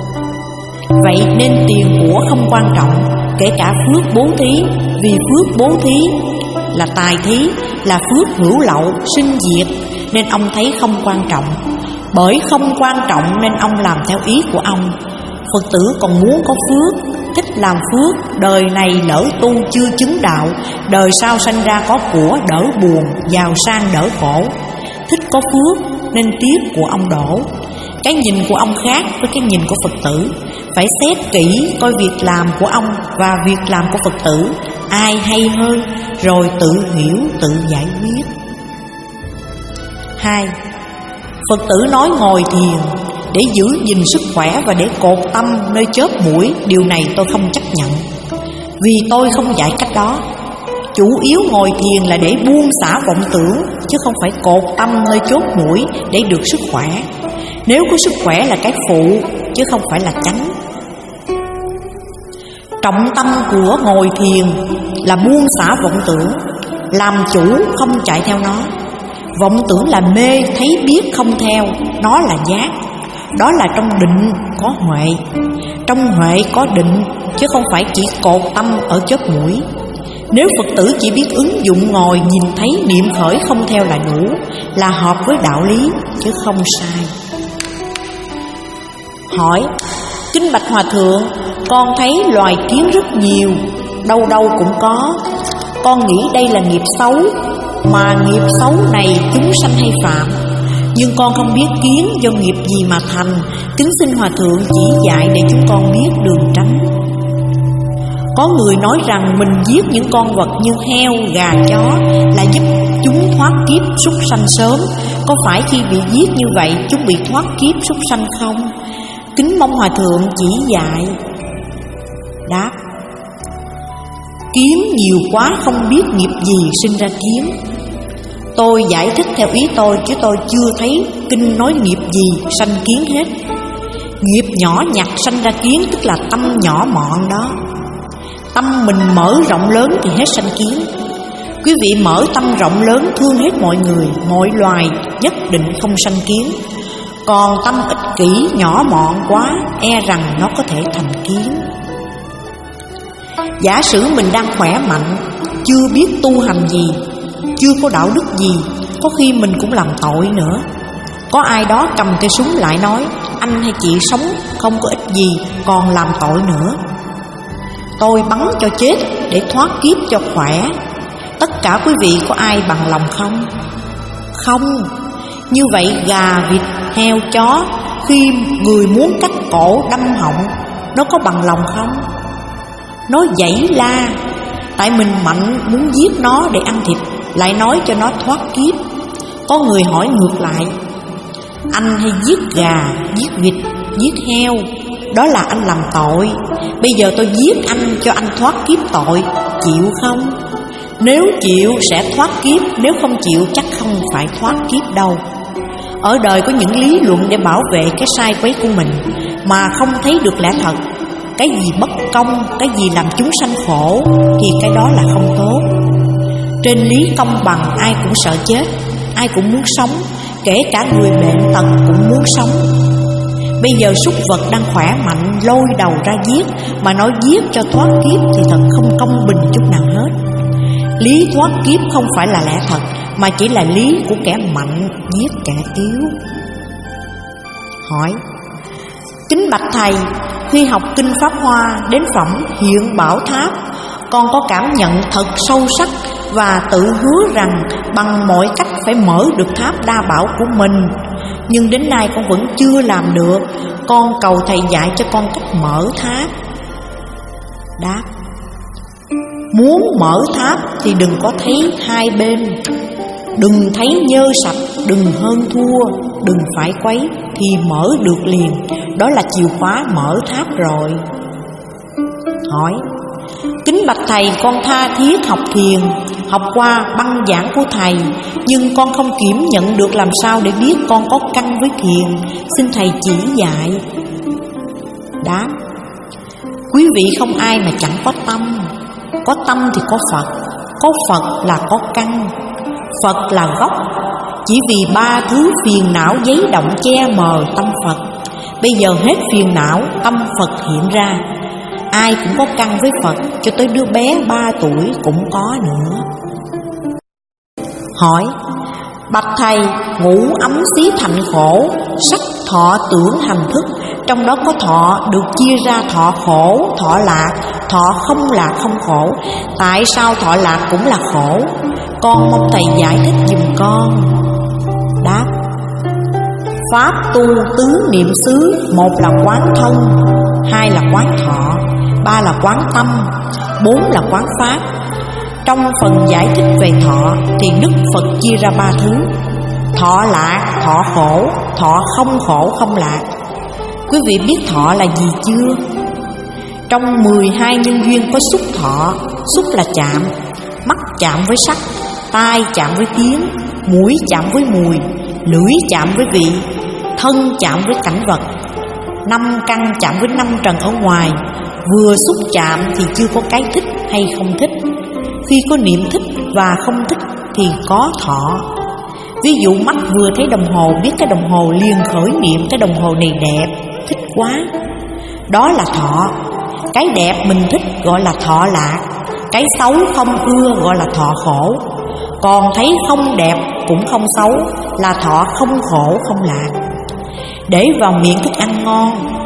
Vậy nên tiền của không quan trọng, kể cả phước bố thí, vì phước bố thí là tài thí, là phước hữu lậu, sinh diệt, nên ông thấy không quan trọng. Bởi không quan trọng nên ông làm theo ý của ông. Phật tử còn muốn có phước, thích làm phước, đời này lỡ tu chưa chứng đạo, đời sau sanh ra có của đỡ buồn, giàu sang đỡ khổ. Thích có phước nên tiếc của ông đổ. Cái nhìn của ông khác với cái nhìn của Phật tử. Phải xét kỹ coi việc làm của ông và việc làm của Phật tử ai hay hơn, rồi tự hiểu, tự giải quyết. Hai, Phật tử nói ngồi thiền để giữ gìn sức khỏe và để cột tâm nơi chóp mũi, điều này tôi không chấp nhận, vì tôi không dạy cách đó. Chủ yếu ngồi thiền là để buông xả vọng tưởng, chứ không phải cột tâm nơi chóp mũi để được sức khỏe. Nếu có sức khỏe là cái phụ, chứ không phải là chánh. Trọng tâm của ngồi thiền là buông xả vọng tưởng, làm chủ không chạy theo nó. Vọng tưởng là mê, thấy biết không theo, nó là giác. Đó là trong định có huệ. Trong huệ có định, chứ không phải chỉ cột tâm ở chóp mũi. Nếu Phật tử chỉ biết ứng dụng ngồi, nhìn thấy niệm khởi không theo là đủ, là hợp với đạo lý, chứ không sai. Hỏi: kính bạch hòa thượng, con thấy loài kiến rất nhiều, đâu đâu cũng có. Con nghĩ đây là nghiệp xấu, mà nghiệp xấu này chúng sanh hay phạm, nhưng con không biết kiến do nghiệp gì mà thành. Kính xin hòa thượng chỉ dạy để chúng con biết đường tránh. Có người nói rằng mình giết những con vật như heo, gà, chó là giúp chúng thoát kiếp súc sanh sớm. Có phải khi bị giết như vậy chúng bị thoát kiếp súc sanh không? Kính mong hòa thượng chỉ dạy. Đáp: kiếm nhiều quá không biết nghiệp gì sinh ra kiếm. Tôi giải thích theo ý tôi, chứ tôi chưa thấy kinh nói nghiệp gì sanh kiến hết. Nghiệp nhỏ nhặt sanh ra kiến, tức là tâm nhỏ mọn đó. Tâm mình mở rộng lớn thì hết sanh kiến. Quý vị mở tâm rộng lớn thương hết mọi người, mọi loài, nhất định không sanh kiến. Còn tâm ích kỷ nhỏ mọn quá, e rằng nó có thể thành kiến. Giả sử mình đang khỏe mạnh, chưa biết tu hành gì, chưa có đạo đức gì, có khi mình cũng làm tội nữa. Có ai đó cầm cây súng lại nói: anh hay chị sống không có ích gì, còn làm tội nữa. Tôi bắn cho chết để thoát kiếp cho khỏe. Tất cả quý vị có ai bằng lòng không? Không. Như vậy gà, vịt, heo, chó, khi người muốn cắt cổ đâm họng, nó có bằng lòng không? Nó giãy la, tại mình mạnh muốn giết nó để ăn thịt, lại nói cho nó thoát kiếp. Có người hỏi ngược lại: anh hay giết gà, giết vịt, giết heo, đó là anh làm tội. Bây giờ tôi giết anh cho anh thoát kiếp tội, chịu không? Nếu chịu sẽ thoát kiếp, nếu không chịu chắc không phải thoát kiếp đâu. Ở đời có những lý luận để bảo vệ cái sai quấy của mình, mà không thấy được lẽ thật. Cái gì bất công, cái gì làm chúng sanh khổ, thì cái đó là không tốt. Trên lý công bằng ai cũng sợ chết, ai cũng muốn sống, kể cả người bệnh tật cũng muốn sống. Bây giờ súc vật đang khỏe mạnh lôi đầu ra giết, mà nói giết cho thoát kiếp thì thật không công bình chút nào hết. Lý thoát kiếp không phải là lẽ thật, mà chỉ là lý của kẻ mạnh giết kẻ yếu. Hỏi: kính bạch thầy, khi học kinh Pháp Hoa đến phẩm Hiện Bảo Tháp, con có cảm nhận thật sâu sắc và tự hứa rằng bằng mọi cách phải mở được tháp đa bảo của mình. Nhưng đến nay con vẫn chưa làm được. Con cầu thầy dạy cho con cách mở tháp. Đáp: muốn mở tháp thì đừng có thấy hai bên, đừng thấy nhơ sạch, đừng hơn thua, đừng phải quấy, thì mở được liền. Đó là chìa khóa mở tháp rồi. Hỏi: kính bạch thầy, con tha thiết học thiền, học qua băng giảng của thầy, nhưng con không kiểm nhận được làm sao để biết con có căn với thiền. Xin thầy chỉ dạy. Đáp: quý vị không ai mà chẳng có tâm. Có tâm thì có Phật, có Phật là có căn. Phật là gốc. Chỉ vì ba thứ phiền não giấy động che mờ tâm Phật, bây giờ hết phiền não, tâm Phật hiện ra. Ai cũng có căn với Phật, cho tới đứa bé ba tuổi cũng có nữa. Hỏi: bạch thầy, ngũ ấm xí thành khổ, sắc thọ tưởng hành thức, trong đó có thọ được chia ra thọ khổ, thọ lạc, thọ không lạc không khổ. Tại sao thọ lạc cũng là khổ? Con mong thầy giải thích giùm con. Đáp: pháp tu tứ niệm xứ, một là quán thân, hai là quán thọ, ba là quán tâm, bốn là quán pháp. Trong phần giải thích về thọ thì Đức Phật chia ra ba thứ: thọ lạc, thọ khổ, thọ không khổ không lạc. Quý vị biết thọ là gì chưa? Trong mười hai nhân duyên có xúc thọ. Xúc là chạm, mắt chạm với sắc, tai chạm với tiếng, mũi chạm với mùi, lưỡi chạm với vị, thân chạm với cảnh vật. Năm căn chạm với năm trần ở ngoài. Vừa xúc chạm thì chưa có cái thích hay không thích. Khi có niệm thích và không thích thì có thọ. Ví dụ mắt vừa thấy đồng hồ, biết cái đồng hồ liền khởi niệm cái đồng hồ này đẹp, thích quá, đó là thọ. Cái đẹp mình thích gọi là thọ lạc, cái xấu không ưa gọi là thọ khổ. Còn thấy không đẹp cũng không xấu là thọ không khổ không lạc. Để vào miệng thức ăn ngon,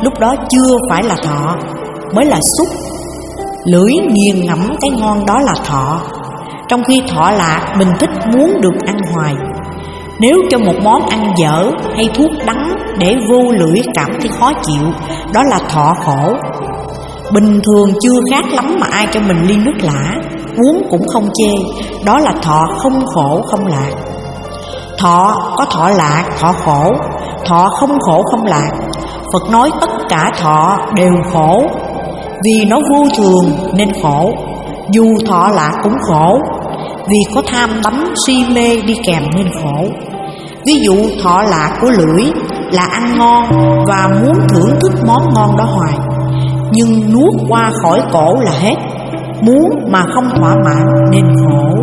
lúc đó chưa phải là thọ, mới là xúc. Lưỡi nghiền ngẫm cái ngon đó là thọ, trong khi thọ lạc mình thích muốn được ăn hoài. Nếu cho một món ăn dở hay thuốc đắng để vô lưỡi cảm thấy khó chịu, đó là thọ khổ. Bình thường chưa khát lắm mà ai cho mình ly nước lã, uống cũng không chê, đó là thọ không khổ không lạc. Thọ có thọ lạc, thọ khổ, thọ không khổ không lạc. Phật nói tất cả thọ đều khổ, vì nó vô thường nên khổ. Dù thọ lạc cũng khổ, vì có tham đắm si mê đi kèm nên khổ. Ví dụ thọ lạc của lưỡi là ăn ngon và muốn thưởng thức món ngon đó hoài, nhưng nuốt qua khỏi cổ là hết, muốn mà không thỏa mãn nên khổ.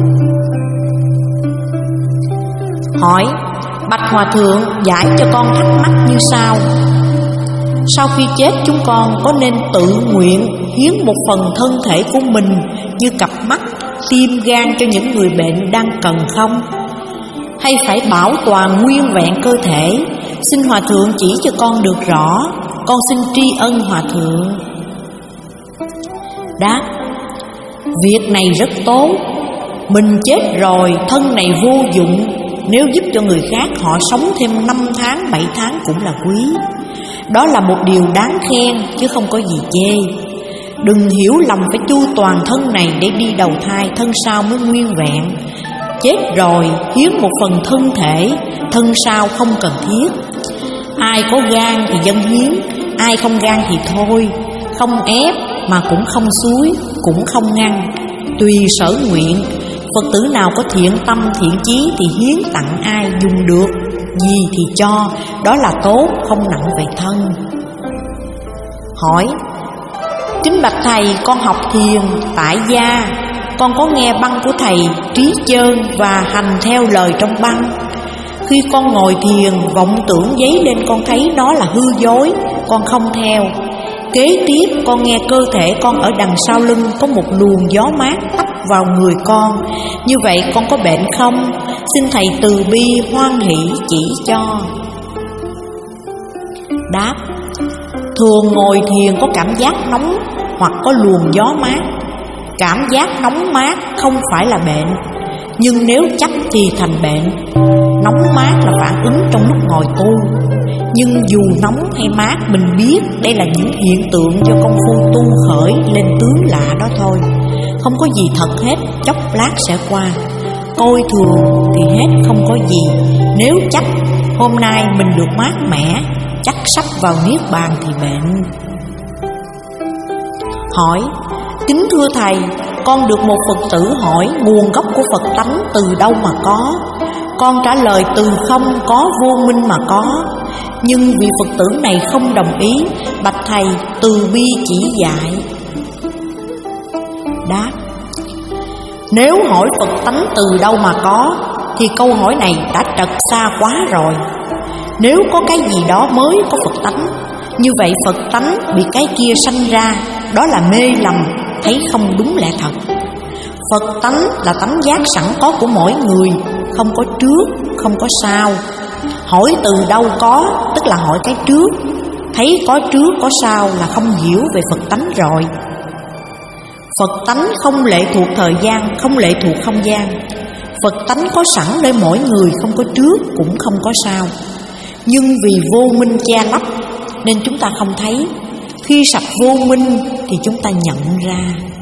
Hỏi: bạch hòa thượng, giải cho con thắc mắc như sau. Sau khi chết chúng con có nên tự nguyện hiến một phần thân thể của mình như cặp mắt, tim, gan cho những người bệnh đang cần không? Hay phải bảo toàn nguyên vẹn cơ thể? Xin hòa thượng chỉ cho con được rõ, con xin tri ân hòa thượng. Đáp: việc này rất tốt. Mình chết rồi, thân này vô dụng, nếu giúp cho người khác họ sống thêm năm tháng, bảy tháng cũng là quý. Đó là một điều đáng khen chứ không có gì chê. Đừng hiểu lầm phải chu toàn thân này để đi đầu thai, thân sau mới nguyên vẹn. Chết rồi hiến một phần thân thể, thân sau không cần thiết. Ai có gan thì dâng hiến, ai không gan thì thôi. Không ép mà cũng không xúi, cũng không ngăn, tùy sở nguyện. Phật tử nào có thiện tâm thiện chí thì hiến tặng ai dùng được gì thì cho, đó là tốt, không nặng về thân. Hỏi: kính bạch thầy, con học thiền tại gia, con có nghe băng của thầy Trí Chơn và hành theo lời trong băng. Khi con ngồi thiền, vọng tưởng dấy lên, con thấy nó là hư dối, con không theo. Kế tiếp con nghe cơ thể con ở đằng sau lưng có một luồng gió mát tấp vào người con. Như vậy con có bệnh không? Xin thầy từ bi hoan hỷ chỉ cho. Đáp: thường ngồi thiền có cảm giác nóng hoặc có luồng gió mát. Cảm giác nóng mát không phải là bệnh, nhưng nếu chấp thì thành bệnh. Nóng mát là phản ứng trong lúc ngồi tu, nhưng dù nóng hay mát mình biết đây là những hiện tượng do công phu tu khởi lên tướng lạ đó thôi. Không có gì thật hết, chốc lát sẽ qua. Coi thường thì hết không có gì. Nếu chắc hôm nay mình được mát mẻ, chắc sắp vào niết bàn thì bệnh. Hỏi: kính thưa thầy, con được một Phật tử hỏi nguồn gốc của Phật tánh từ đâu mà có. Con trả lời từ không có vô minh mà có. Nhưng vị Phật tử này không đồng ý, bạch thầy từ bi chỉ dạy. Đáp: nếu hỏi Phật tánh từ đâu mà có thì câu hỏi này đã trật xa quá rồi. Nếu có cái gì đó mới có Phật tánh, như vậy Phật tánh bị cái kia sanh ra, đó là mê lầm, thấy không đúng lẽ thật. Phật tánh là tánh giác sẵn có của mỗi người, không có trước, không có sau. Hỏi từ đâu có, tức là hỏi cái trước. Thấy có trước có sau là không hiểu về Phật tánh rồi. Phật tánh không lệ thuộc thời gian, không lệ thuộc không gian. Phật tánh có sẵn nơi mỗi người, không có trước cũng không có sau. Nhưng vì vô minh che lấp nên chúng ta không thấy. Khi sạch vô minh thì chúng ta nhận ra.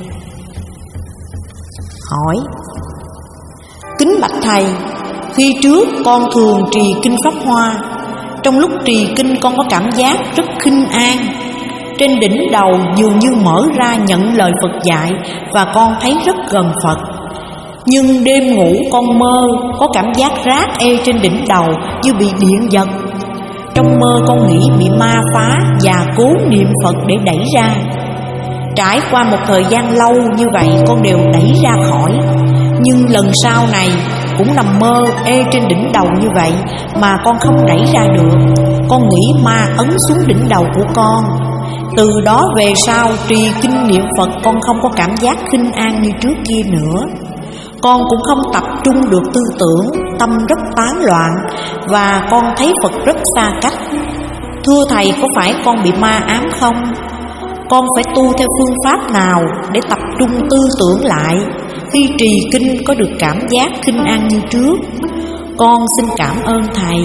Hỏi: kính bạch thầy, khi trước con thường trì kinh Pháp Hoa. Trong lúc trì kinh con có cảm giác rất khinh an. Trên đỉnh đầu dường như mở ra nhận lời Phật dạy, và con thấy rất gần Phật. Nhưng đêm ngủ con mơ có cảm giác rát ê trên đỉnh đầu như bị điện giật. Trong mơ con nghĩ bị ma phá và cố niệm Phật để đẩy ra. Trải qua một thời gian lâu như vậy con đều đẩy ra khỏi. Nhưng lần sau này cũng nằm mơ ê trên đỉnh đầu như vậy mà con không đẩy ra được. Con nghĩ ma ấn xuống đỉnh đầu của con. Từ đó về sau trì kinh niệm Phật con không có cảm giác khinh an như trước kia nữa. Con cũng không tập trung được tư tưởng, tâm rất tán loạn, và con thấy Phật rất xa cách. Thưa thầy, có phải con bị ma ám không? Con phải tu theo phương pháp nào để tập trung tư tưởng lại, khi trì kinh có được cảm giác khinh an như trước? Con xin cảm ơn thầy.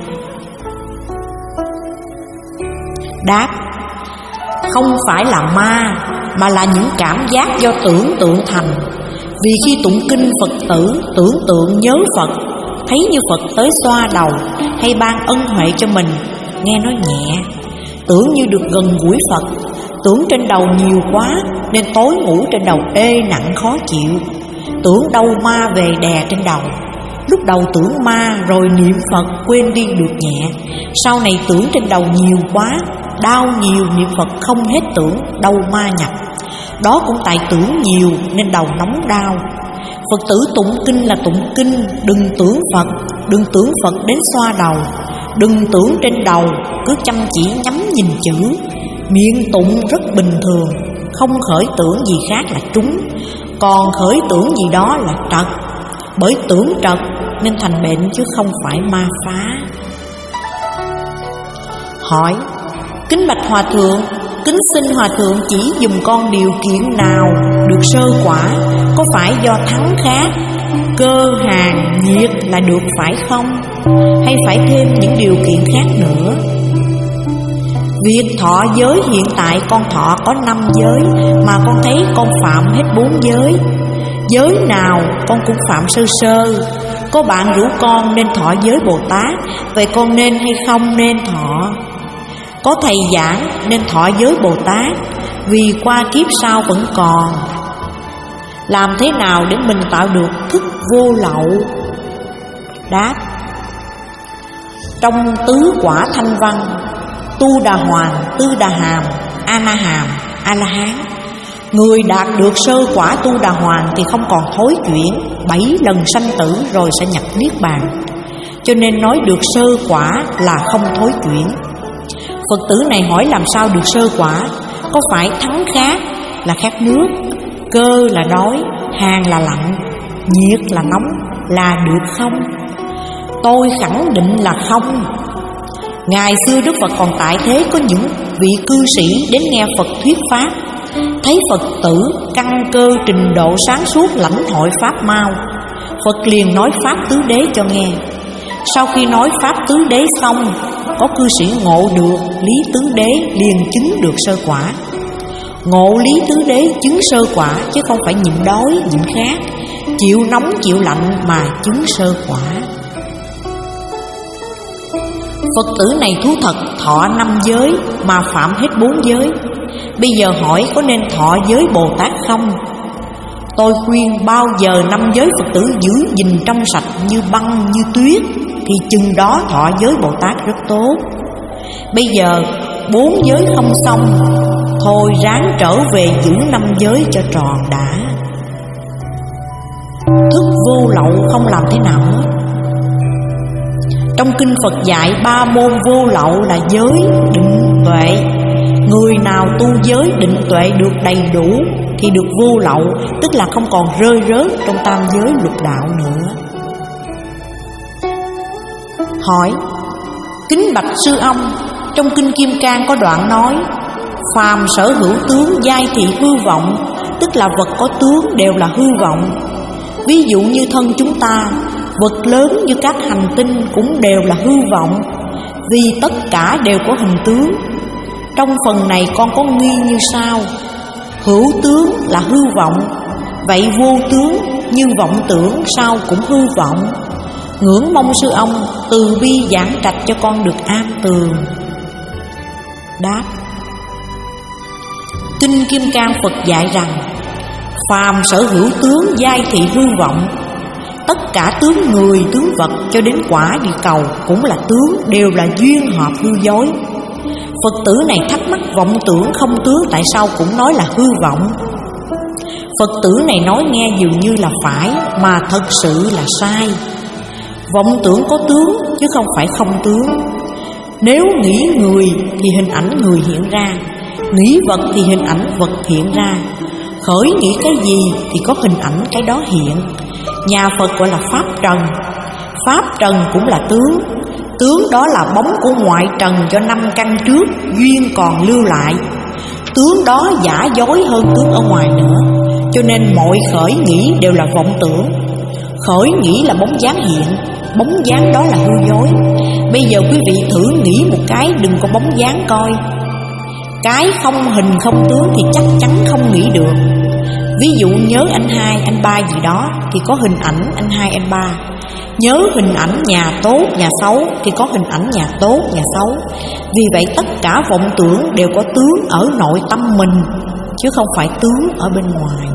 Đáp: không phải là ma, mà là những cảm giác do tưởng tượng thành. Vì khi tụng kinh, Phật tử tưởng tượng nhớ Phật, thấy như Phật tới xoa đầu hay ban ân huệ cho mình, nghe nói nhẹ, tưởng như được gần gũi Phật. Tưởng trên đầu nhiều quá nên tối ngủ trên đầu ê nặng khó chịu. Tưởng đâu ma về đè trên đầu. Lúc đầu tưởng ma rồi niệm Phật quên đi được nhẹ. Sau này tưởng trên đầu nhiều quá, đau nhiều, niệm Phật không hết tưởng, đâu ma nhập. Đó cũng tại tưởng nhiều nên đầu nóng đau. Phật tử tụng kinh là tụng kinh, đừng tưởng Phật, đừng tưởng Phật đến xoa đầu. Đừng tưởng trên đầu, cứ chăm chỉ nhắm nhìn chữ. Miệng tụng rất bình thường, không khởi tưởng gì khác là trúng. Còn khởi tưởng gì đó là trật. Bởi tưởng trật nên thành bệnh chứ không phải ma phá. Hỏi: kính bạch hòa thượng, kính xin hòa thượng chỉ dùm con điều kiện nào được sơ quả? Có phải do thắng khác, cơ, hàn, nhiệt là được phải không? Hay phải thêm những điều kiện khác nữa? Việc thọ giới hiện tại con thọ có năm giới, mà con thấy con phạm hết bốn giới. Giới nào con cũng phạm sơ sơ. Có bạn rủ con nên thọ giới Bồ Tát, vậy con nên hay không nên thọ? Có thầy giảng nên thọ giới Bồ Tát, vì qua kiếp sau vẫn còn. Làm thế nào để mình tạo được thức vô lậu? Đáp: trong tứ quả thanh văn, Tu Đà Hoàng, Tư Đà Hàm, A Na Hàm, A La Hán, người đạt được sơ quả Tu Đà Hoàng thì không còn thối chuyển, bảy lần sanh tử rồi sẽ nhập niết bàn. Cho nên nói được sơ quả là không thối chuyển. Phật tử này hỏi làm sao được sơ quả? Có phải thắng khát là khát nước, cơ là đói, hàn là lạnh, nhiệt là nóng là được không? Tôi khẳng định là không. Ngày xưa Đức Phật còn tại thế, có những vị cư sĩ đến nghe Phật thuyết pháp, thấy Phật tử căn cơ trình độ sáng suốt lãnh hội pháp mau, Phật liền nói pháp tứ đế cho nghe. Sau khi nói pháp tứ đế xong, có cư sĩ ngộ được lý tứ đế liền chứng được sơ quả. Ngộ lý tứ đế chứng sơ quả, chứ không phải nhịn đói nhịn khát, chịu nóng chịu lạnh mà chứng sơ quả. Phật tử này thú thật thọ năm giới mà phạm hết bốn giới. Bây giờ hỏi có nên thọ giới Bồ Tát không? Tôi khuyên bao giờ năm giới Phật tử giữ gìn trong sạch như băng như tuyết, thì chừng đó thọ giới Bồ Tát rất tốt. Bây giờ bốn giới không xong, thôi ráng trở về giữ năm giới cho tròn đã. Thức vô lậu không làm thế nào hết. Trong kinh Phật dạy ba môn vô lậu là giới, định, tuệ. Người nào tu giới định tuệ được đầy đủ thì được vô lậu, tức là không còn rơi rớt trong tam giới lục đạo nữa. Hỏi: kính bạch sư ông, trong kinh Kim Cang có đoạn nói: phàm sở hữu tướng giai thị hư vọng, tức là vật có tướng đều là hư vọng. Ví dụ như thân chúng ta, vật lớn như các hành tinh cũng đều là hư vọng, vì tất cả đều có hình tướng. Trong phần này con có nghi như sau: hữu tướng là hư vọng, vậy vô tướng như vọng tưởng sao cũng hư vọng. Ngưỡng mong sư ông từ bi giảng trạch cho con được an tường. Đáp: kinh Kim Cang Phật dạy rằng phàm sở hữu tướng giai thị hư vọng. Tất cả tướng người, tướng vật cho đến quả địa cầu cũng là tướng, đều là duyên hợp hư dối. Phật tử này thắc mắc vọng tưởng không tướng tại sao cũng nói là hư vọng. Phật tử này nói nghe dường như là phải, mà thật sự là sai. Vọng tưởng có tướng chứ không phải không tướng. Nếu nghĩ người thì hình ảnh người hiện ra, nghĩ vật thì hình ảnh vật hiện ra. Khởi nghĩ cái gì thì có hình ảnh cái đó hiện. Nhà Phật gọi là pháp trần. Pháp trần cũng là tướng, Tướng đó là bóng của ngoại trần do năm căn trước duyên còn lưu lại. Tướng đó giả dối hơn tướng ở ngoài nữa, cho nên mọi khởi nghĩ đều là vọng tưởng. Khởi nghĩ là bóng dáng hiện, bóng dáng đó là hư dối. Bây giờ quý vị thử nghĩ một cái, đừng có bóng dáng coi. Cái không hình không tướng thì chắc chắn không nghĩ được. Ví dụ nhớ anh hai, anh ba gì đó thì có hình ảnh anh hai, anh ba. Nhớ hình ảnh nhà tốt, nhà xấu thì có hình ảnh nhà tốt, nhà xấu. Vì vậy tất cả vọng tưởng đều có tướng ở nội tâm mình, chứ không phải tướng ở bên ngoài.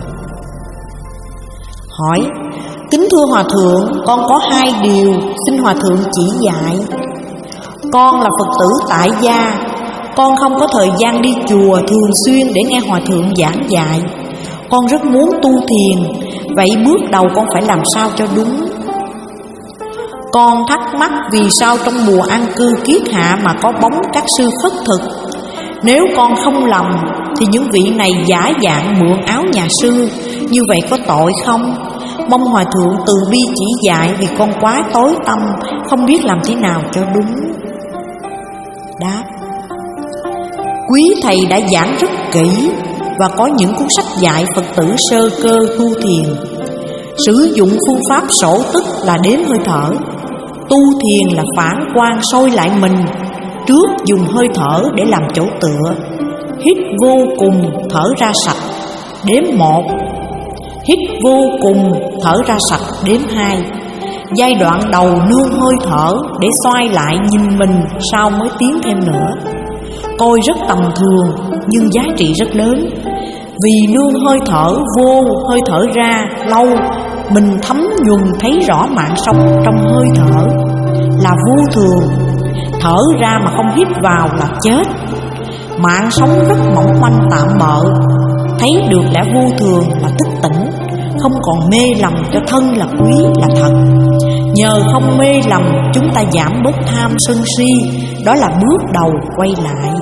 Hỏi: kính thưa Hòa Thượng, con có hai điều xin Hòa Thượng chỉ dạy. Con là Phật tử tại gia, con không có thời gian đi chùa thường xuyên để nghe Hòa Thượng giảng dạy. Con rất muốn tu thiền, vậy bước đầu con phải làm sao cho đúng? Con thắc mắc vì sao trong mùa an cư kiết hạ mà có bóng các sư khất thực. Nếu con không lầm thì những vị này giả dạng mượn áo nhà sư, như vậy có tội không? Mong Hòa Thượng từ bi chỉ dạy, vì con quá tối tâm, không biết làm thế nào cho đúng. Đáp: quý thầy đã giảng rất kỹ và có những cuốn sách dạy Phật tử sơ cơ tu thiền. Sử dụng phương pháp sổ tức là đếm hơi thở. Tu thiền là phản quan soi lại mình. Trước dùng hơi thở để làm chỗ tựa. Hít vô cùng, thở ra sạch, đếm một. Hít vô cùng, thở ra sạch, đếm hai. Giai đoạn đầu nương hơi thở để xoay lại nhìn mình, sau mới tiến thêm nữa. Coi rất tầm thường nhưng giá trị rất lớn. Vì nương hơi thở vô, hơi thở ra lâu, mình thấm nhuần thấy rõ mạng sống trong hơi thở là vô thường. Thở ra mà không hít vào là chết. Mạng sống rất mỏng manh tạm bợ. Thấy được lẽ vô thường là thức tỉnh, không còn mê lầm cho thân là quý là thật. Nhờ không mê lầm chúng ta giảm bớt tham sân si. Đó là bước đầu quay lại.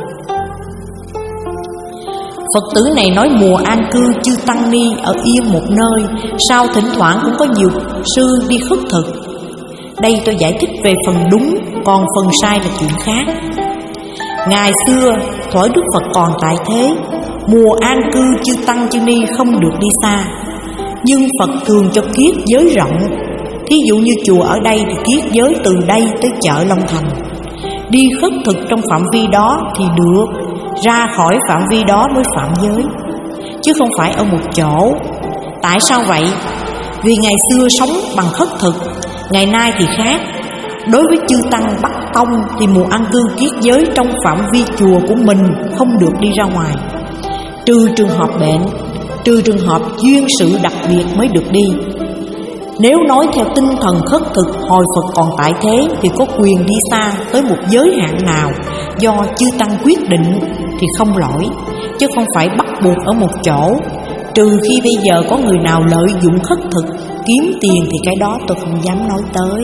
Phật tử này nói mùa an cư chư tăng ni ở yên một nơi, sao thỉnh thoảng cũng có nhiều sư đi khất thực. Đây tôi giải thích về phần đúng, còn phần sai là chuyện khác. Ngày xưa thuở Đức Phật còn tại thế, mùa an cư chư tăng chư ni không được đi xa. Nhưng Phật thường cho kiết giới rộng. Thí dụ như chùa ở đây thì kiết giới từ đây tới chợ Long Thành. Đi khất thực trong phạm vi đó thì được, ra khỏi phạm vi đó mới phạm giới, chứ không phải ở một chỗ. Tại sao vậy? Vì ngày xưa sống bằng khất thực, ngày nay thì khác. Đối với chư tăng Bắc Tông thì mùa an cư kiết giới trong phạm vi chùa của mình, không được đi ra ngoài. Trừ trường hợp bệnh, trừ trường hợp duyên sự đặc biệt mới được đi. Nếu nói theo tinh thần khất thực hồi Phật còn tại thế thì có quyền đi xa tới một giới hạn nào do chư tăng quyết định thì không lỗi, chứ không phải bắt buộc ở một chỗ. Trừ khi bây giờ có người nào lợi dụng khất thực kiếm tiền thì cái đó tôi không dám nói tới.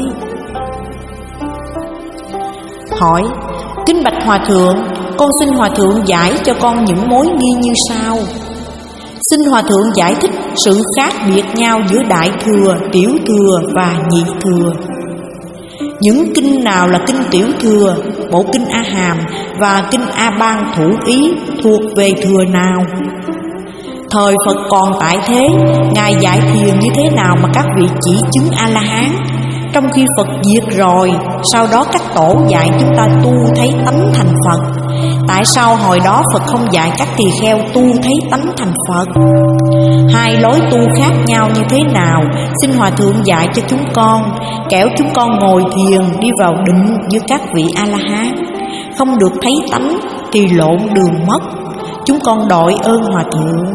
Hỏi: kính bạch Hòa Thượng, con xin Hòa Thượng giải cho con những mối nghi như sau. Xin Hòa Thượng giải thích sự khác biệt nhau giữa Đại Thừa, Tiểu Thừa và Nhị Thừa. Những kinh nào là kinh Tiểu Thừa, bộ kinh A Hàm và kinh A Ban Thủ Ý thuộc về thừa nào? Thời Phật còn tại thế, Ngài dạy thiền như thế nào mà các vị chỉ chứng A-la-hán? Trong khi Phật diệt rồi, sau đó các tổ dạy chúng ta tu thấy tánh thành Phật. Tại sao hồi đó Phật không dạy các tỳ kheo tu thấy tánh thành Phật? Hai lối tu khác nhau như thế nào? Xin Hòa Thượng dạy cho chúng con, kẻo chúng con ngồi thiền đi vào định như các vị A-la-hán, không được thấy tánh thì lộn đường mất. Chúng con đội ơn Hòa Thượng.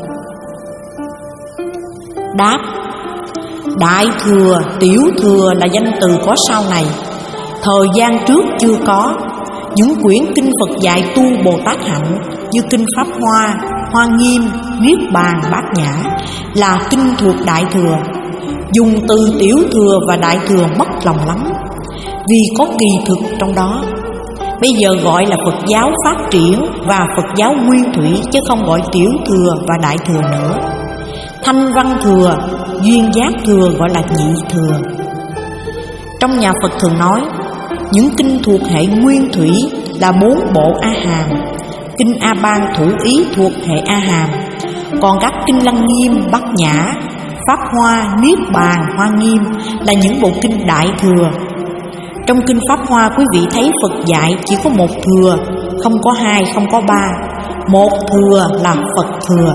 Đáp: Đại Thừa, Tiểu Thừa là danh từ có sau này. Thời gian trước chưa có. Những quyển kinh Phật dạy tu Bồ Tát hạnh như kinh Pháp Hoa, Hoa Nghiêm, Niết Bàn, Bát Nhã là kinh thuộc Đại Thừa. Dùng từ Tiểu Thừa và Đại Thừa mất lòng lắm, vì có kỳ thực trong đó. Bây giờ gọi là Phật giáo phát triển và Phật giáo nguyên thủy, chứ không gọi Tiểu Thừa và Đại Thừa nữa. Thanh Văn Thừa, Duyên Giác Thừa gọi là Nhị Thừa. Trong nhà Phật thường nói: Những kinh thuộc hệ nguyên thủy là bốn bộ A Hàm. Kinh A Ban Thủ Ý thuộc hệ A Hàm. Còn các kinh Lăng Nghiêm, Bát Nhã, Pháp Hoa, Niết Bàn, Hoa Nghiêm là những bộ kinh Đại Thừa. Trong kinh Pháp Hoa, quý vị thấy Phật dạy chỉ có một thừa, không có hai, không có ba. Một thừa là Phật thừa.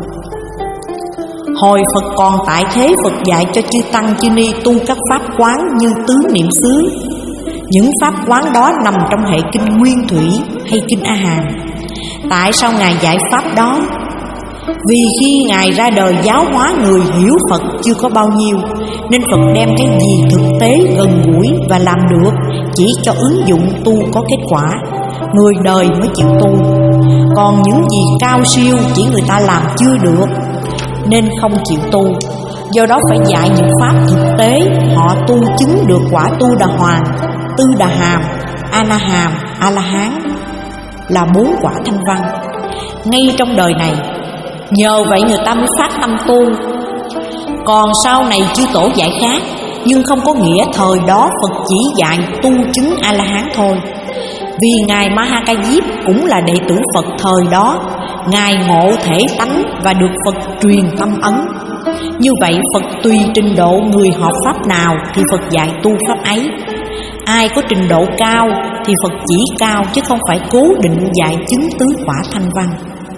Hồi Phật còn tại thế, Phật dạy cho chư tăng chư ni tu các pháp quán như tứ niệm xứ. Những pháp quán đó nằm trong hệ kinh Nguyên Thủy hay kinh A Hàm. Tại sao Ngài dạy pháp đó? Vì khi Ngài ra đời giáo hóa người hiểu Phật chưa có bao nhiêu, nên Phật đem cái gì thực tế gần gũi và làm được chỉ cho ứng dụng tu có kết quả, người đời mới chịu tu. Còn những gì cao siêu chỉ người ta làm chưa được nên không chịu tu. Do đó phải dạy những pháp thực tế, họ tu chứng được quả tu đà hoàn, tư đà hàm, a na hàm, a la hán, là bốn quả thanh văn ngay trong đời này. Nhờ vậy người ta mới phát tâm tu. Còn sau này chư tổ dạy khác, nhưng không có nghĩa thời đó Phật chỉ dạy tu chứng a la hán thôi. Vì Ngài Ma Ha Ca Diếp cũng là đệ tử Phật thời đó, Ngài ngộ thể tánh và được Phật truyền tâm ấn. Như vậy Phật tùy trình độ người học pháp nào thì Phật dạy tu pháp ấy. Ai có trình độ cao thì Phật chỉ cao, chứ không phải cố định dạy chứng tứ quả thanh văn.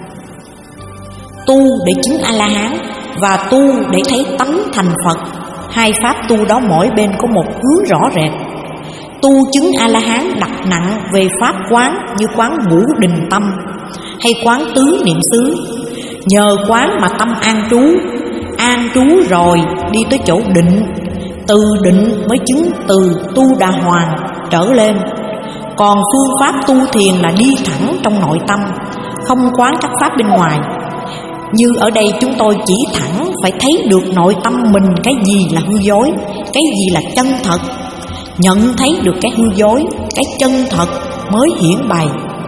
Tu để chứng A-la-hán và tu để thấy tánh thành Phật, hai pháp tu đó mỗi bên có một hướng rõ rệt. Tu chứng A-la-hán đặt nặng về pháp quán như quán ngũ định tâm hay quán tứ niệm xứ. Nhờ quán mà tâm an trú, an trú rồi đi tới chỗ định, từ định mới chứng từ tu đà hoàng trở lên. Còn phương pháp tu thiền là đi thẳng trong nội tâm, không quán các pháp bên ngoài. Như ở đây chúng tôi chỉ thẳng phải thấy được nội tâm mình, cái gì là hư dối, cái gì là chân thật. Nhận thấy được cái hư dối, cái chân thật mới hiển bày.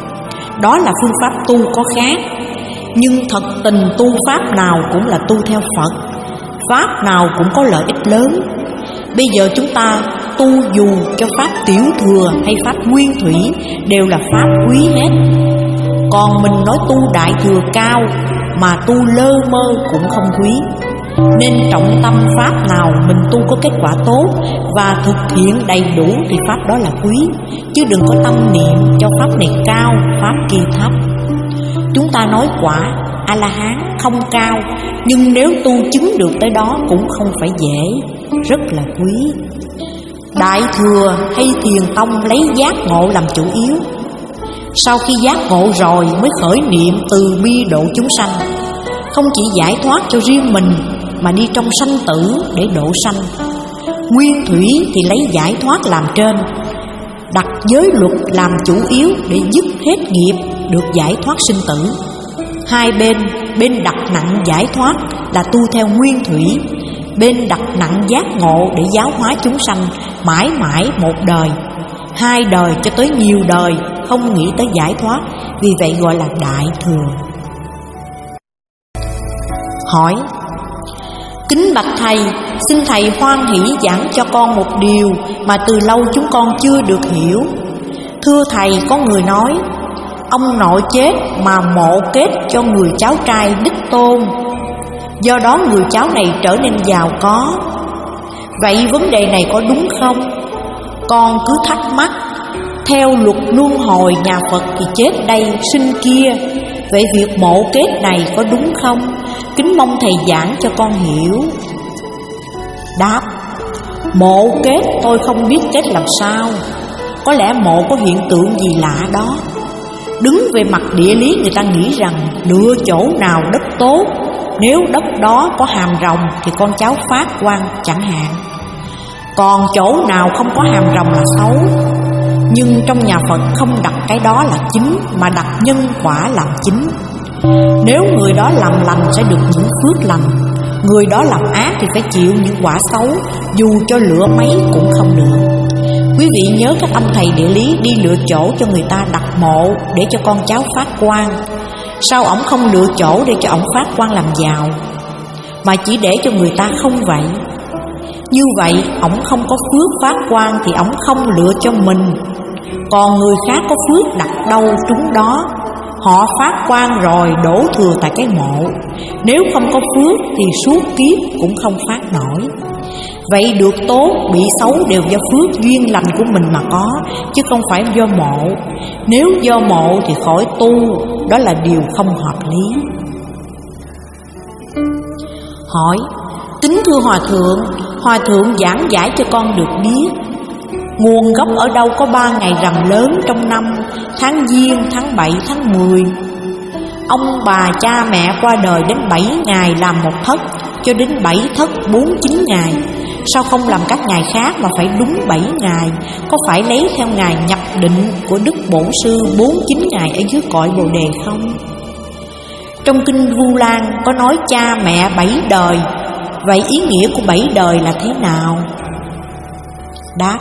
Đó là phương pháp tu có khác. Nhưng thật tình tu pháp nào cũng là tu theo Phật, pháp nào cũng có lợi ích lớn. Bây giờ chúng ta tu dù cho pháp tiểu thừa hay pháp nguyên thủy đều là pháp quý hết. Còn mình nói tu đại thừa cao mà tu lơ mơ cũng không quý. Nên trọng tâm pháp nào mình tu có kết quả tốt và thực hiện đầy đủ thì pháp đó là quý, chứ đừng có tâm niệm cho pháp này cao, pháp kia thấp. Chúng ta nói quả A-la-hán không cao, nhưng nếu tu chứng được tới đó cũng không phải dễ, rất là quý. Đại thừa hay thiền tông lấy giác ngộ làm chủ yếu. Sau khi giác ngộ rồi mới khởi niệm từ bi độ chúng sanh. Không chỉ giải thoát cho riêng mình mà đi trong sanh tử để độ sanh. Nguyên thủy thì lấy giải thoát làm trên, đặt giới luật làm chủ yếu để dứt hết nghiệp, được giải thoát sinh tử. Hai bên, bên đặt nặng giải thoát là tu theo nguyên thủy, bên đặt nặng giác ngộ để giáo hóa chúng sanh mãi mãi một đời, hai đời cho tới nhiều đời, không nghĩ tới giải thoát, vì vậy gọi là đại thừa. Hỏi: kính bạch thầy, xin thầy hoan hỷ giảng cho con một điều mà từ lâu chúng con chưa được hiểu. Thưa thầy, có người nói ông nội chết mà mộ kết cho người cháu trai đích tôn, do đó người cháu này trở nên giàu có. Vậy vấn đề này có đúng không? Con cứ thắc mắc. Theo luật luân hồi nhà Phật thì chết đây sinh kia, vậy việc mộ kết này có đúng không? Kính mong thầy giảng cho con hiểu. Đáp: mộ kết tôi không biết kết làm sao. Có lẽ mộ có hiện tượng gì lạ đó. Đứng về mặt địa lý, người ta nghĩ rằng lựa chỗ nào đất tốt, nếu đất đó có hàm rồng thì con cháu phát quan chẳng hạn. Còn chỗ nào không có hàm rồng là xấu. Nhưng trong nhà Phật không đặt cái đó là chính, mà đặt nhân quả làm chính. Nếu người đó làm lành sẽ được những phước lành, người đó làm ác thì phải chịu những quả xấu, dù cho lựa mấy cũng không được. Quý vị nhớ các ông thầy địa lý đi lựa chỗ cho người ta đặt mộ để cho con cháu phát quan. Sao ổng không lựa chỗ để cho ổng phát quan làm giàu, mà chỉ để cho người ta không vậy? Như vậy ổng không có phước phát quang thì ổng không lựa cho mình, còn người khác có phước đặt đâu trúng đó. Họ phát quang rồi đổ thừa tại cái mộ, nếu không có phước thì suốt kiếp cũng không phát nổi. Vậy được tốt bị xấu đều do phước duyên lành của mình mà có, chứ không phải do mộ. Nếu do mộ thì khỏi tu, đó là điều không hợp lý. Hỏi: kính thưa Hòa Thượng, Hòa Thượng giảng giải cho con được biết, nguồn gốc ở đâu có ba ngày rằm lớn trong năm, tháng Giêng, tháng bảy, tháng mười. Ông bà cha mẹ qua đời đến bảy ngày làm một thất, cho đến bảy thất bốn chín ngày. Sao không làm các ngày khác mà phải đúng bảy ngày? Có phải lấy theo ngày nhập định của Đức Bổn Sư bốn chín ngày ở dưới cội Bồ Đề không? Trong kinh Vu Lan có nói cha mẹ bảy đời. Vậy ý nghĩa của bảy đời là thế nào? Đáp: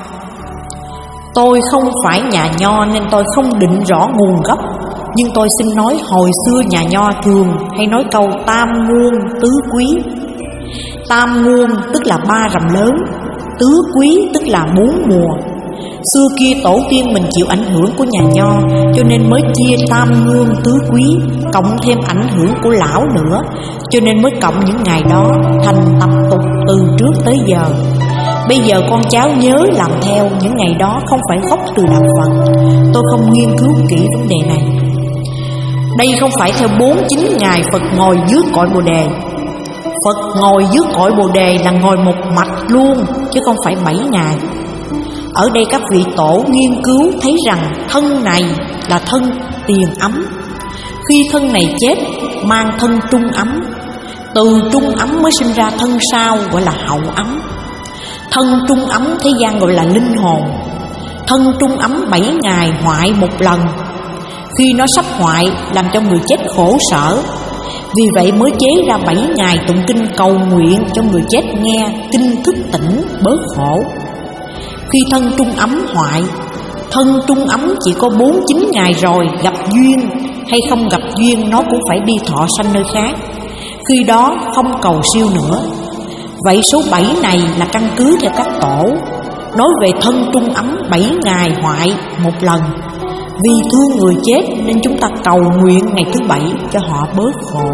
tôi không phải nhà Nho nên tôi không định rõ nguồn gốc, nhưng tôi xin nói hồi xưa nhà Nho thường hay nói câu tam nguồn tứ quý. Tam nguồn tức là ba rằm lớn, tứ quý tức là bốn mùa. Xưa kia tổ tiên mình chịu ảnh hưởng của nhà Nho, cho nên mới chia tam nguồn tứ quý, cộng thêm ảnh hưởng của lão nữa, cho nên mới cộng những ngày đó thành tập tục từ trước tới giờ. Bây giờ con cháu nhớ làm theo những ngày đó, không phải gốc từ đạo Phật. Tôi không nghiên cứu kỹ vấn đề này. Đây không phải theo bốn chín ngày Phật ngồi dưới cội Bồ Đề. Phật ngồi dưới cội Bồ Đề là ngồi một mạch luôn, chứ không phải bảy ngày. Ở đây các vị tổ nghiên cứu thấy rằng thân này là thân tiền ấm. Khi thân này chết mang thân trung ấm, từ trung ấm mới sinh ra thân sau gọi là hậu ấm. Thân trung ấm thế gian gọi là linh hồn. Thân trung ấm bảy ngày hoại một lần. Khi nó sắp hoại làm cho người chết khổ sở, vì vậy mới chế ra bảy ngày tụng kinh cầu nguyện cho người chết nghe, kinh thức tỉnh bớt khổ. Khi thân trung ấm hoại, thân trung ấm chỉ có bốn chín ngày rồi, gặp duyên hay không gặp duyên nó cũng phải đi thọ sanh nơi khác. Khi đó không cầu siêu nữa. Vậy số bảy này là căn cứ theo các tổ nói về thân trung ấm bảy ngày hoại một lần. Vì thương người chết nên chúng ta cầu nguyện ngày thứ bảy cho họ bớt khổ.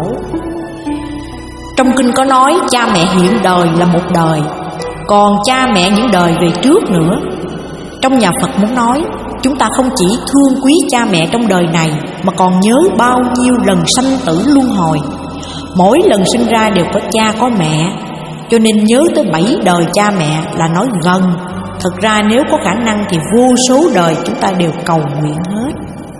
Trong kinh có nói cha mẹ hiện đời là một đời, còn cha mẹ những đời về trước nữa. Trong nhà Phật muốn nói chúng ta không chỉ thương quý cha mẹ trong đời này, mà còn nhớ bao nhiêu lần sanh tử luân hồi. Mỗi lần sinh ra đều có cha có mẹ, cho nên nhớ tới bảy đời cha mẹ là nói gần. Thật ra nếu có khả năng thì vô số đời chúng ta đều cầu nguyện hết.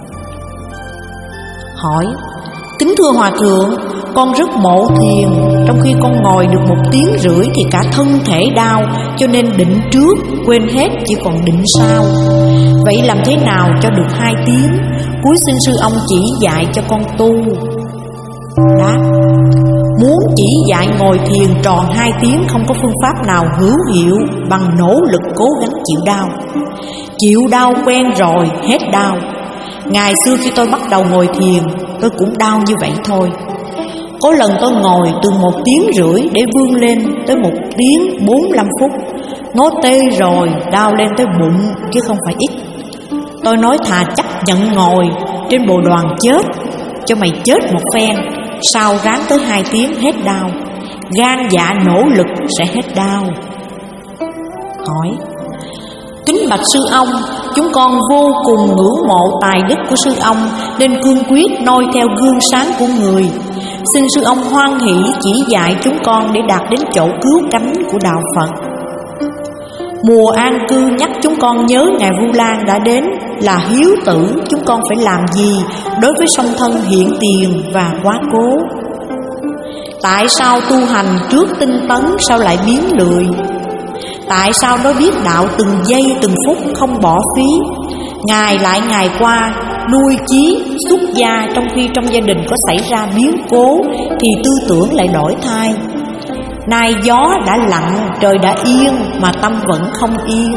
Hỏi: kính thưa Hòa Thượng, con rất mộ thiền, trong khi con ngồi được một tiếng rưỡi thì cả thân thể đau, cho nên định trước quên hết, chỉ còn định sau. Vậy làm thế nào cho được hai tiếng? Cúi xin sư ông chỉ dạy cho con tu. Đáp: muốn chỉ dạy ngồi thiền tròn hai tiếng không có phương pháp nào hữu hiệu bằng nỗ lực cố gắng chịu đau. Chịu đau quen rồi hết đau. Ngày xưa khi tôi bắt đầu ngồi thiền, tôi cũng đau như vậy thôi. Có lần tôi ngồi từ một tiếng rưỡi để vươn lên tới một tiếng bốn mươi lăm phút. Nó tê rồi, đau lên tới bụng chứ không phải ít. Tôi nói thà chấp nhận ngồi trên bồ đoàn chết, cho mày chết một phen, sau ráng tới hai tiếng hết đau. Gan dạ nỗ lực sẽ hết đau. Hỏi: kính bạch sư ông, chúng con vô cùng ngưỡng mộ tài đức của sư ông, nên cương quyết noi theo gương sáng của người. Xin sư ông hoan hỷ chỉ dạy chúng con để đạt đến chỗ cứu cánh của đạo Phật. Mùa an cư nhắc chúng con nhớ ngày Vu Lan đã đến, là hiếu tử chúng con phải làm gì đối với song thân hiện tiền và quá cố. Tại sao tu hành trước tinh tấn sao lại biến lười? Tại sao nó biết đạo từng giây từng phút không bỏ phí? Ngày lại ngày qua nuôi chí xuất gia, trong khi trong gia đình có xảy ra biến cố thì tư tưởng lại đổi thay. Nay gió đã lặng, trời đã yên mà tâm vẫn không yên.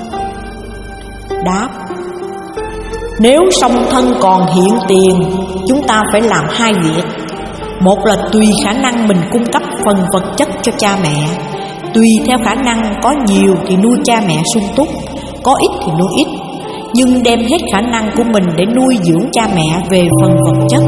Đáp: nếu song thân còn hiện tiền, chúng ta phải làm hai việc. Một là tùy khả năng mình cung cấp phần vật chất cho cha mẹ, Tùy theo khả năng, có nhiều thì nuôi cha mẹ sung túc, có ít thì nuôi ít, nhưng đem hết khả năng của mình để nuôi dưỡng cha mẹ về phần vật chất.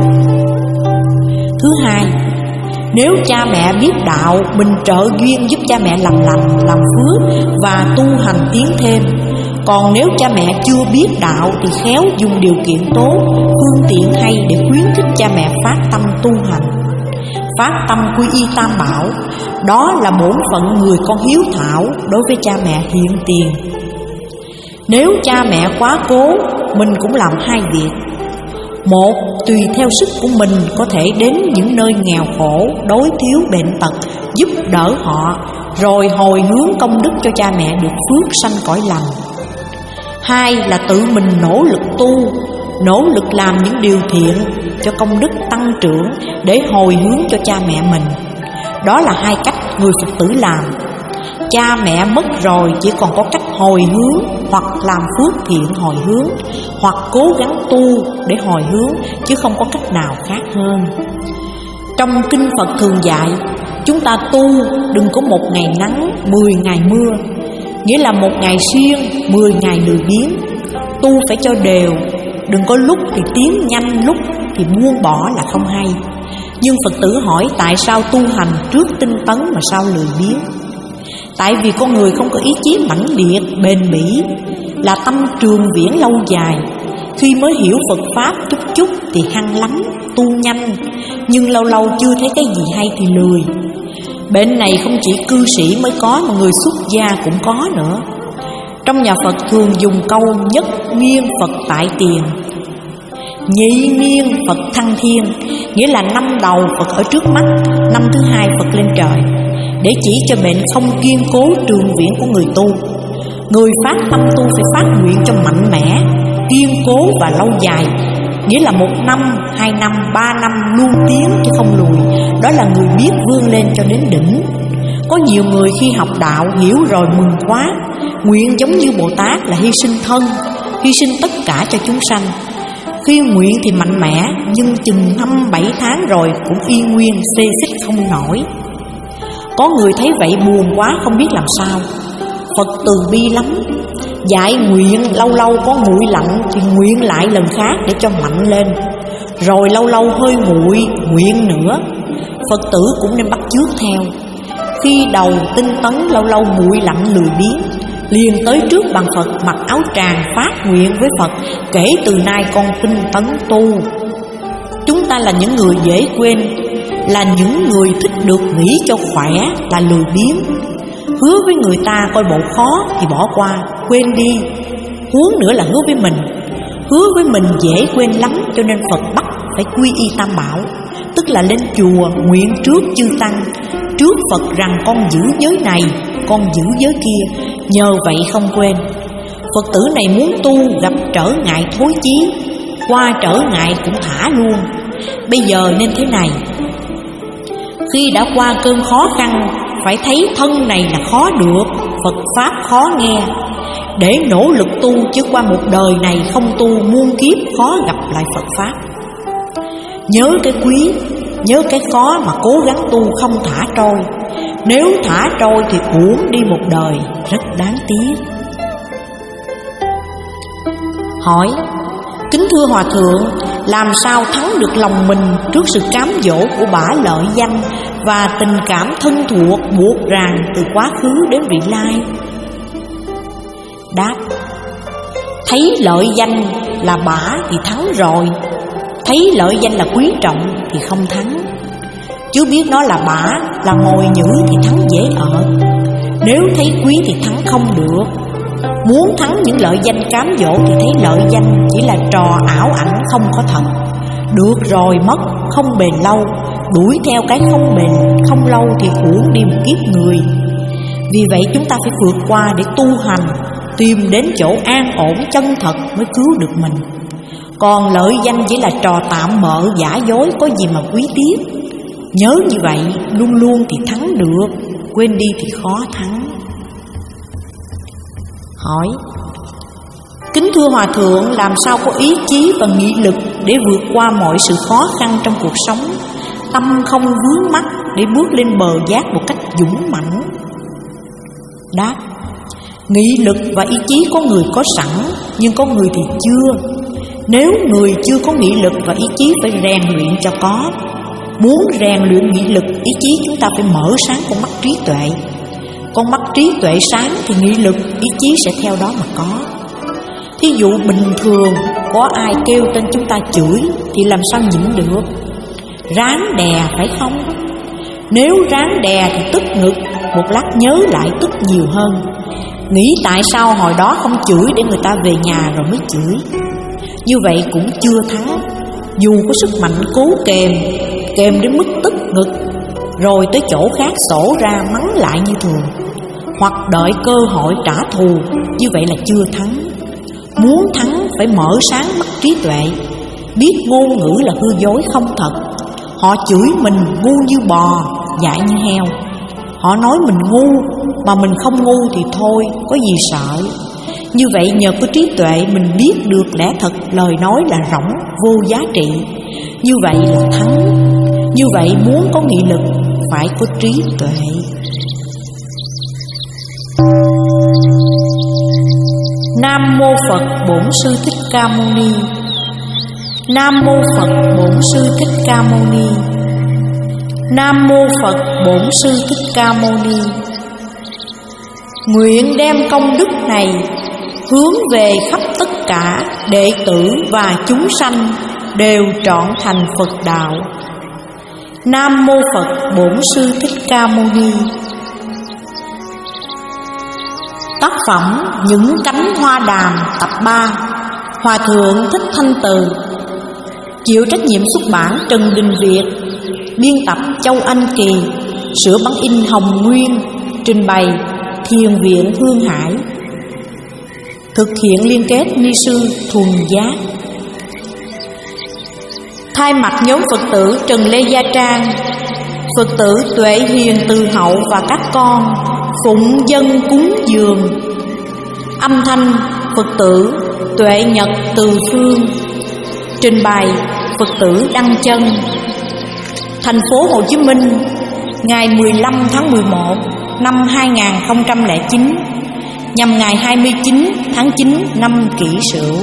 Thứ hai, nếu cha mẹ biết đạo, mình trợ duyên giúp cha mẹ làm lành, làm phước và tu hành tiến thêm. Còn nếu cha mẹ chưa biết đạo thì khéo dùng điều kiện tốt, phương tiện hay để khuyến khích cha mẹ phát tâm tu hành, phát tâm quy y Tam Bảo. Đó là bổn phận người con hiếu thảo đối với cha mẹ hiện tiền. Nếu cha mẹ quá cố, mình cũng làm hai việc. Một, tùy theo sức của mình có thể đến những nơi nghèo khổ, đối thiếu bệnh tật, giúp đỡ họ, rồi hồi hướng công đức cho cha mẹ được phước sanh cõi lành. Hai là tự mình nỗ lực tu, nỗ lực làm những điều thiện cho công đức tăng trưởng để hồi hướng cho cha mẹ mình. Đó là hai cách người Phật tử làm. Cha mẹ mất rồi chỉ còn có cách hồi hướng, hoặc làm phước thiện hồi hướng, hoặc cố gắng tu để hồi hướng, chứ không có cách nào khác hơn. Trong kinh Phật thường dạy chúng ta tu đừng có một ngày nắng, mười ngày mưa, nghĩa là một ngày siêng, mười ngày lười biếng. Tu phải cho đều, đừng có lúc thì tiến nhanh, lúc thì buông bỏ là không hay. Nhưng Phật tử hỏi tại sao tu hành trước tinh tấn mà sao lười biếng? Tại vì con người không có ý chí mãnh liệt, bền bỉ, là tâm trường viễn lâu dài. Khi mới hiểu Phật Pháp chút chút thì hăng lắm, tu nhanh, nhưng lâu lâu chưa thấy cái gì hay thì lười. Bệnh này không chỉ cư sĩ mới có mà người xuất gia cũng có nữa. Trong nhà Phật thường dùng câu nhất niên Phật tại tiền, nhị niên Phật thăng thiên, nghĩa là năm đầu Phật ở trước mắt, năm thứ hai Phật lên trời, để chỉ cho bệnh không kiên cố trường viễn của người tu. Người phát tâm tu phải phát nguyện cho mạnh mẽ, kiên cố và lâu dài, nghĩa là một năm, hai năm, ba năm luôn tiến chứ không lùi. Đó là người biết vươn lên cho đến đỉnh. Có nhiều người khi học đạo hiểu rồi mừng quá, nguyện giống như Bồ Tát là hy sinh thân, hy sinh tất cả cho chúng sanh. Khi nguyện thì mạnh mẽ, nhưng chừng năm bảy tháng rồi cũng y nguyên, xê xích không nổi. Có người thấy vậy buồn quá không biết làm sao. Phật từ bi lắm, dạy nguyện lâu lâu có nguội lạnh thì nguyện lại lần khác để cho mạnh lên, rồi lâu lâu hơi nguội, nguyện nữa. Phật tử cũng nên bắt chước theo. Khi đầu tinh tấn lâu lâu nguội lạnh lười biếng, liền tới trước bàn Phật mặc áo tràng phát nguyện với Phật: kể từ nay con tinh tấn tu. Chúng ta là những người dễ quên, là những người thích được nghỉ cho khỏe, là lười biếng. Hứa với người ta coi bộ khó thì bỏ qua, quên đi. Huống nữa là hứa với mình. Hứa với mình dễ quên lắm, cho nên Phật bắt phải quy y Tam Bảo, tức là lên chùa nguyện trước chư tăng, trước Phật rằng con giữ giới này, con giữ giới kia, nhờ vậy không quên. Phật tử này muốn tu gặp trở ngại thối chí, qua trở ngại cũng thả luôn. Bây giờ nên thế này, khi đã qua cơn khó khăn, phải thấy thân này là khó được, Phật Pháp khó nghe, để nỗ lực tu, chứ qua một đời này không tu, muôn kiếp khó gặp lại Phật Pháp. Nhớ cái quý, nhớ cái khó mà cố gắng tu không thả trôi. Nếu thả trôi thì uổng đi một đời, rất đáng tiếc. Hỏi: kính thưa Hòa Thượng, làm sao thắng được lòng mình trước sự cám dỗ của bả lợi danh và tình cảm thân thuộc buộc ràng từ quá khứ đến vị lai? Đáp: thấy lợi danh là bả thì thắng rồi, thấy lợi danh là quý trọng thì không thắng. Chứ biết nó là bả, là mồi nhử thì thắng dễ ở. Nếu thấy quý thì thắng không được. Muốn thắng những lợi danh cám dỗ thì thấy lợi danh chỉ là trò ảo ảnh, không có thật. Được rồi mất, không bền lâu. Đuổi theo cái không bền, không lâu thì uổng đi một kiếp người. Vì vậy chúng ta phải vượt qua để tu hành, tìm đến chỗ an ổn chân thật mới cứu được mình. Còn lợi danh chỉ là trò tạm bợ giả dối, có gì mà quý tiếc. Nhớ như vậy, luôn luôn thì thắng được, quên đi thì khó thắng. Hỏi: kính thưa Hòa Thượng, làm sao có ý chí và nghị lực để vượt qua mọi sự khó khăn trong cuộc sống, tâm không vướng mắc để bước lên bờ giác một cách dũng mãnh? đáp: nghị lực và ý chí có người có sẵn, nhưng có người thì chưa. Nếu người chưa có nghị lực và ý chí phải rèn luyện cho có. Muốn rèn luyện nghị lực, ý chí, chúng ta phải mở sáng con mắt trí tuệ. Con mắt trí tuệ sáng thì nghị lực, ý chí sẽ theo đó mà có. Thí dụ bình thường có ai kêu tên chúng ta chửi thì làm sao nhịn được? Ráng đè phải không? Nếu ráng đè thì tức ngực, một lát nhớ lại tức nhiều hơn. Nghĩ tại sao hồi đó không chửi để người ta về nhà rồi mới chửi. Như vậy cũng chưa thắng. Dù có sức mạnh cố kềm, kềm đến mức tức ngực, rồi tới chỗ khác sổ ra mắng lại như thường, hoặc đợi cơ hội trả thù, như vậy là chưa thắng. Muốn thắng phải mở sáng mắt trí tuệ, biết ngôn ngữ là hư dối không thật. Họ chửi mình ngu như bò, dại như heo. Họ nói mình ngu, mà mình không ngu thì thôi, có gì sợ. Như vậy nhờ có trí tuệ mình biết được lẽ thật lời nói là rỗng, vô giá trị. Như vậy là thắng. Như vậy muốn có nghị lực phải có trí tuệ. Nam mô Phật Bổn Sư Thích Ca Mâu Ni. Nam mô Phật Bổn Sư Thích Ca Mâu Ni. Nam mô Phật Bổn Sư Thích Ca Mâu Ni. Nguyện đem công đức này hướng về khắp tất cả đệ tử và chúng sanh đều trọn thành Phật đạo. Nam mô Phật Bổn Sư Thích Ca Mâu Ni. Tác phẩm Những Cánh Hoa Đàm tập ba, Hòa thượng Thích Thanh Từ. Chịu trách nhiệm xuất bản Trần Đình Việt. Biên tập Châu Anh Kỳ. Sửa bản in Hồng Nguyên. Trình bày Thiền viện Hương Hải. Thực hiện liên kết ni sư Thuần Giác. Thay mặt nhóm Phật tử Trần Lê Gia Trang, Phật tử Tuệ Hiền Từ Hậu và các con phụng dân cúng dường. Âm thanh Phật tử Tuệ Nhật Từ Phương. Trình bày Phật tử Đăng Chân. Thành phố Hồ Chí Minh, ngày mười lăm tháng mười một năm hai nghìn không trăm lẻ chín, nhằm ngày hai mươi chín tháng chín năm Kỷ Sửu.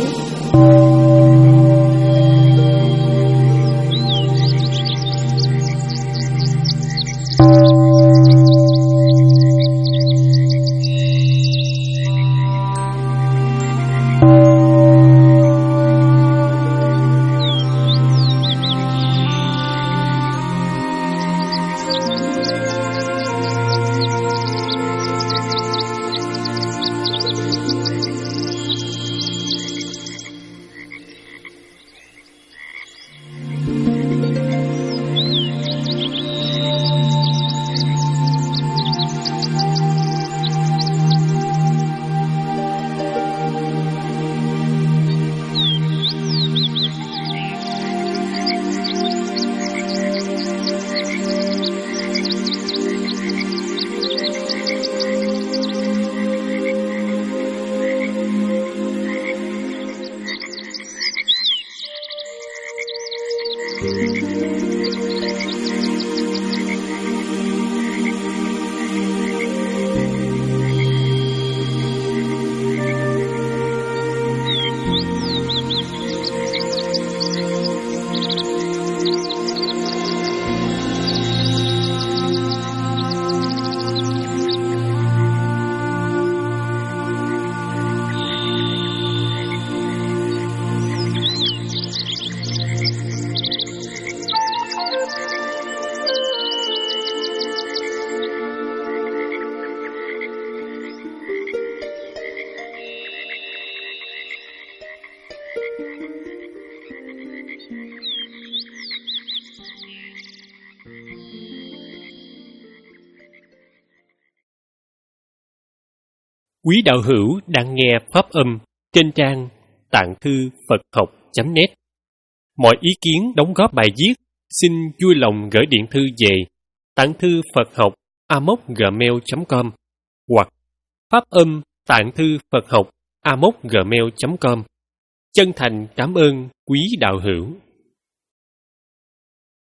Quý đạo hữu đang nghe pháp âm trên trang tạng thư Phật học chấm net. Mọi ý kiến đóng góp bài viết xin vui lòng gửi điện thư về tạng thư Phật học a m o gmail chấm com hoặc pháp âm tạng thư Phật học a m o gmail chấm com. Chân thành cảm ơn quý đạo hữu.